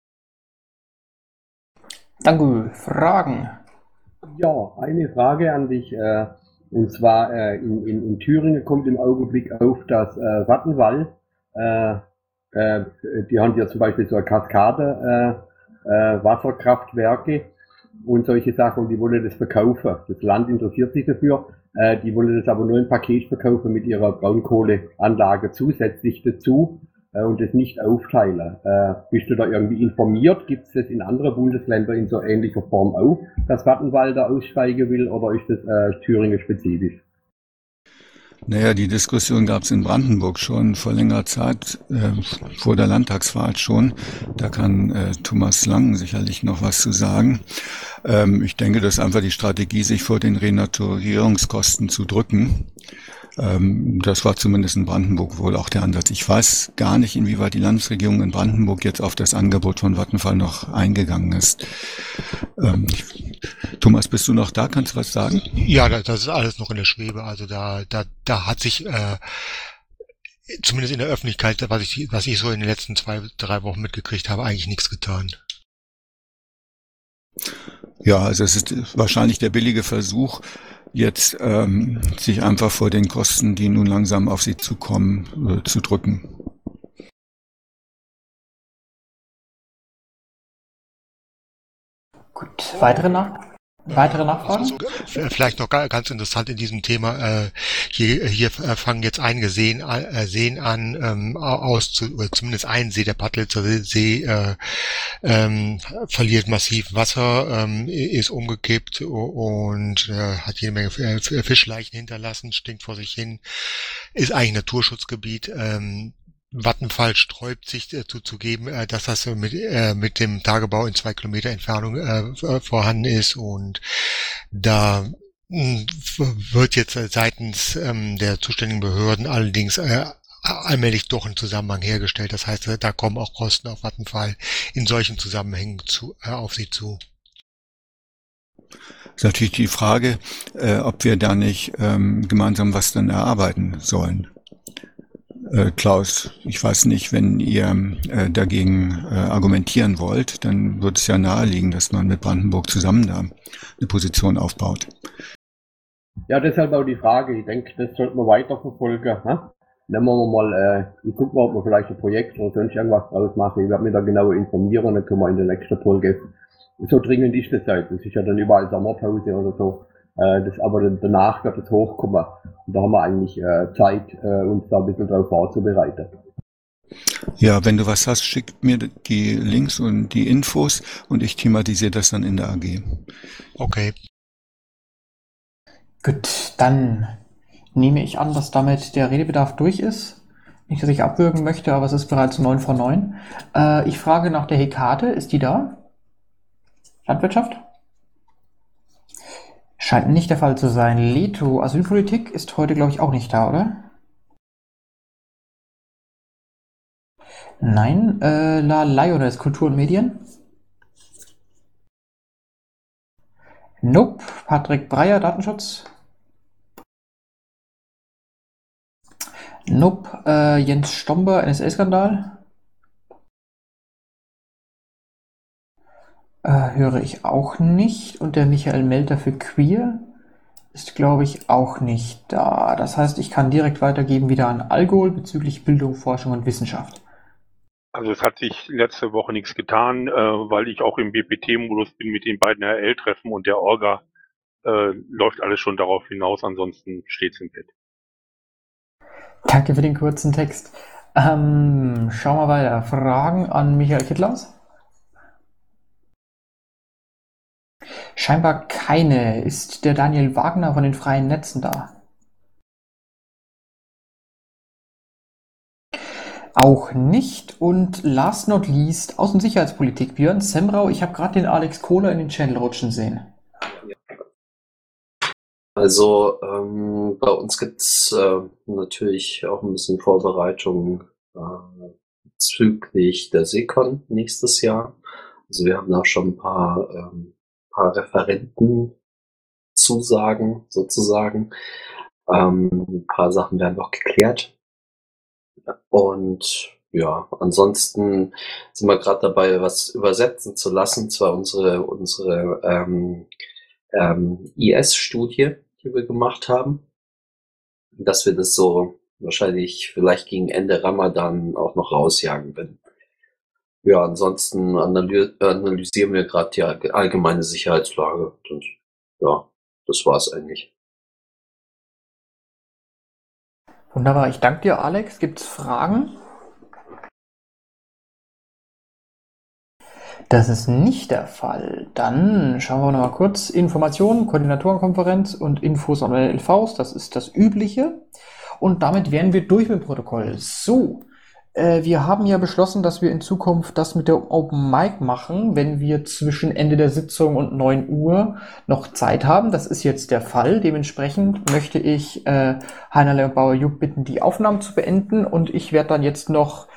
Danke. Fragen? Ja, eine Frage an dich. Äh, und zwar äh, in, in, in Thüringen kommt im Augenblick auf das äh, Vattenfall. Äh, äh, die haben ja zum Beispiel so eine Kaskade äh, äh, Wasserkraftwerke und solche Sachen. Und die wollen das verkaufen. Das Land interessiert sich dafür. Äh, die wollen das aber nur im Paket verkaufen mit ihrer Braunkohleanlage zusätzlich dazu. Und das nicht aufteilen. Äh, bist du da irgendwie informiert? Gibt es das in anderen Bundesländern in so ähnlicher Form auch, dass Vattenfall da aussteigen will, oder ist das äh, Thüringen spezifisch? Naja, die Diskussion gab es in Brandenburg schon vor längerer Zeit, äh, vor der Landtagswahl schon. Da kann äh, Thomas Lang sicherlich noch was zu sagen. Ähm, ich denke, das ist einfach die Strategie, sich vor den Renaturierungskosten zu drücken. Ähm, das war zumindest in Brandenburg wohl auch der Ansatz. Ich weiß gar nicht, inwieweit die Landesregierung in Brandenburg jetzt auf das Angebot von Vattenfall noch eingegangen ist. Ähm, ich, Thomas, bist du noch da? Kannst du was sagen? Ja, das ist alles noch in der Schwebe. Also da, da, da hat sich äh, zumindest in der Öffentlichkeit, was ich, was ich so in den letzten zwei, drei Wochen mitgekriegt habe, eigentlich nichts getan. Ja, also es ist wahrscheinlich der billige Versuch, jetzt ähm, sich einfach vor den Kosten, die nun langsam auf sie zukommen, äh, zu drücken. Gut, weitere Nach Weitere Nachfragen? Also, vielleicht noch ganz interessant in diesem Thema, äh, hier, hier fangen jetzt einige Seen, äh, Seen an, ähm, aus, zu, oder zumindest ein See, der Paddlitzer See, äh, ähm, verliert massiv Wasser, ähm, ist umgekippt und äh, hat jede Menge Fischleichen hinterlassen, stinkt vor sich hin, ist eigentlich ein Naturschutzgebiet. Ähm, Vattenfall sträubt sich äh, zuzugeben, äh, dass das äh, mit, äh, mit dem Tagebau in zwei Kilometer Entfernung äh, vorhanden ist, und da mh, wird jetzt äh, seitens ähm, der zuständigen Behörden allerdings äh, allmählich doch ein Zusammenhang hergestellt. Das heißt, äh, da kommen auch Kosten auf Vattenfall in solchen Zusammenhängen zu, äh, auf sie zu. Ist natürlich die Frage, äh, ob wir da nicht ähm, gemeinsam was dann erarbeiten sollen. Äh, Klaus, ich weiß nicht, wenn ihr äh, dagegen äh, argumentieren wollt, dann wird es ja naheliegen, dass man mit Brandenburg zusammen da eine Position aufbaut. Ja, deshalb auch die Frage. Ich denke, das sollten wir weiterverfolgen. Hm? Nehmen wir mal, äh, ich guck mal, ob wir vielleicht ein Projekt oder sonst irgendwas draus machen. Ich werde mich da genauer informieren, dann können wir in der nächsten Folge. So dringend ist das halt. Das ist ja dann überall Sommerpause oder so. Äh, das, aber danach wird es hochkommen. Und da haben wir eigentlich äh, Zeit, äh, uns da ein bisschen drauf vorzubereiten. Ja, wenn du was hast, schick mir die Links und die Infos und ich thematisiere das dann in der A G. Okay. Gut, dann nehme ich an, dass damit der Redebedarf durch ist. Nicht, dass ich abwürgen möchte, aber es ist bereits neun vor neun. Äh, ich frage nach der Hekate. Ist die da? Landwirtschaft? Scheint nicht der Fall zu sein. Leto, Asylpolitik, ist heute, glaube ich, auch nicht da, oder? Nein. Äh, La Lioness, Kultur und Medien? Nope. Patrick Breyer, Datenschutz? Nope. Äh, Jens Stomber, N S A-Skandal? Äh, höre ich auch nicht. Und der Michael Melter für Queer ist, glaube ich, auch nicht da. Das heißt, ich kann direkt weitergeben wieder an Algol bezüglich Bildung, Forschung und Wissenschaft. Also es hat sich letzte Woche nichts getan, äh, weil ich auch im B P T-Modus bin mit den beiden R L-Treffen und der Orga. Äh, läuft alles schon darauf hinaus, ansonsten steht's im Bett. Danke für den kurzen Text. Ähm, schauen wir weiter. Fragen an Michael Kittlaus? Scheinbar keine. Ist der Daniel Wagner von den Freien Netzen da? Auch nicht. Und last not least, Außensicherheitspolitik. Björn Semrau, ich habe gerade den Alex Kohler in den Channel rutschen sehen. Also ähm, bei uns gibt's äh, natürlich auch ein bisschen Vorbereitung äh, bezüglich der SECON nächstes Jahr. Also wir haben da schon ein paar, ähm, paar Referentenzusagen sozusagen. Ähm, ein paar Sachen werden noch geklärt. Und ja, ansonsten sind wir gerade dabei, was übersetzen zu lassen. Zwar unsere unsere ähm, ähm, I S-Studie, die wir gemacht haben, dass wir das so wahrscheinlich vielleicht gegen Ende Ramadan auch noch rausjagen werden. Ja, ansonsten analy- analysieren wir gerade die allgemeine Sicherheitslage und ja, das war's eigentlich. Wunderbar, ich danke dir, Alex. Gibt's Fragen? Das ist nicht der Fall. Dann schauen wir noch mal kurz. Informationen, Koordinatorenkonferenz und Infos an L Vs. Das ist das Übliche. Und damit wären wir durch mit dem Protokoll. So, äh, wir haben ja beschlossen, dass wir in Zukunft das mit der Open Mic machen, wenn wir zwischen Ende der Sitzung und neun Uhr noch Zeit haben. Das ist jetzt der Fall. Dementsprechend möchte ich äh, Heinerle und Bauer-Juck bitten, die Aufnahmen zu beenden. Und ich werde dann jetzt noch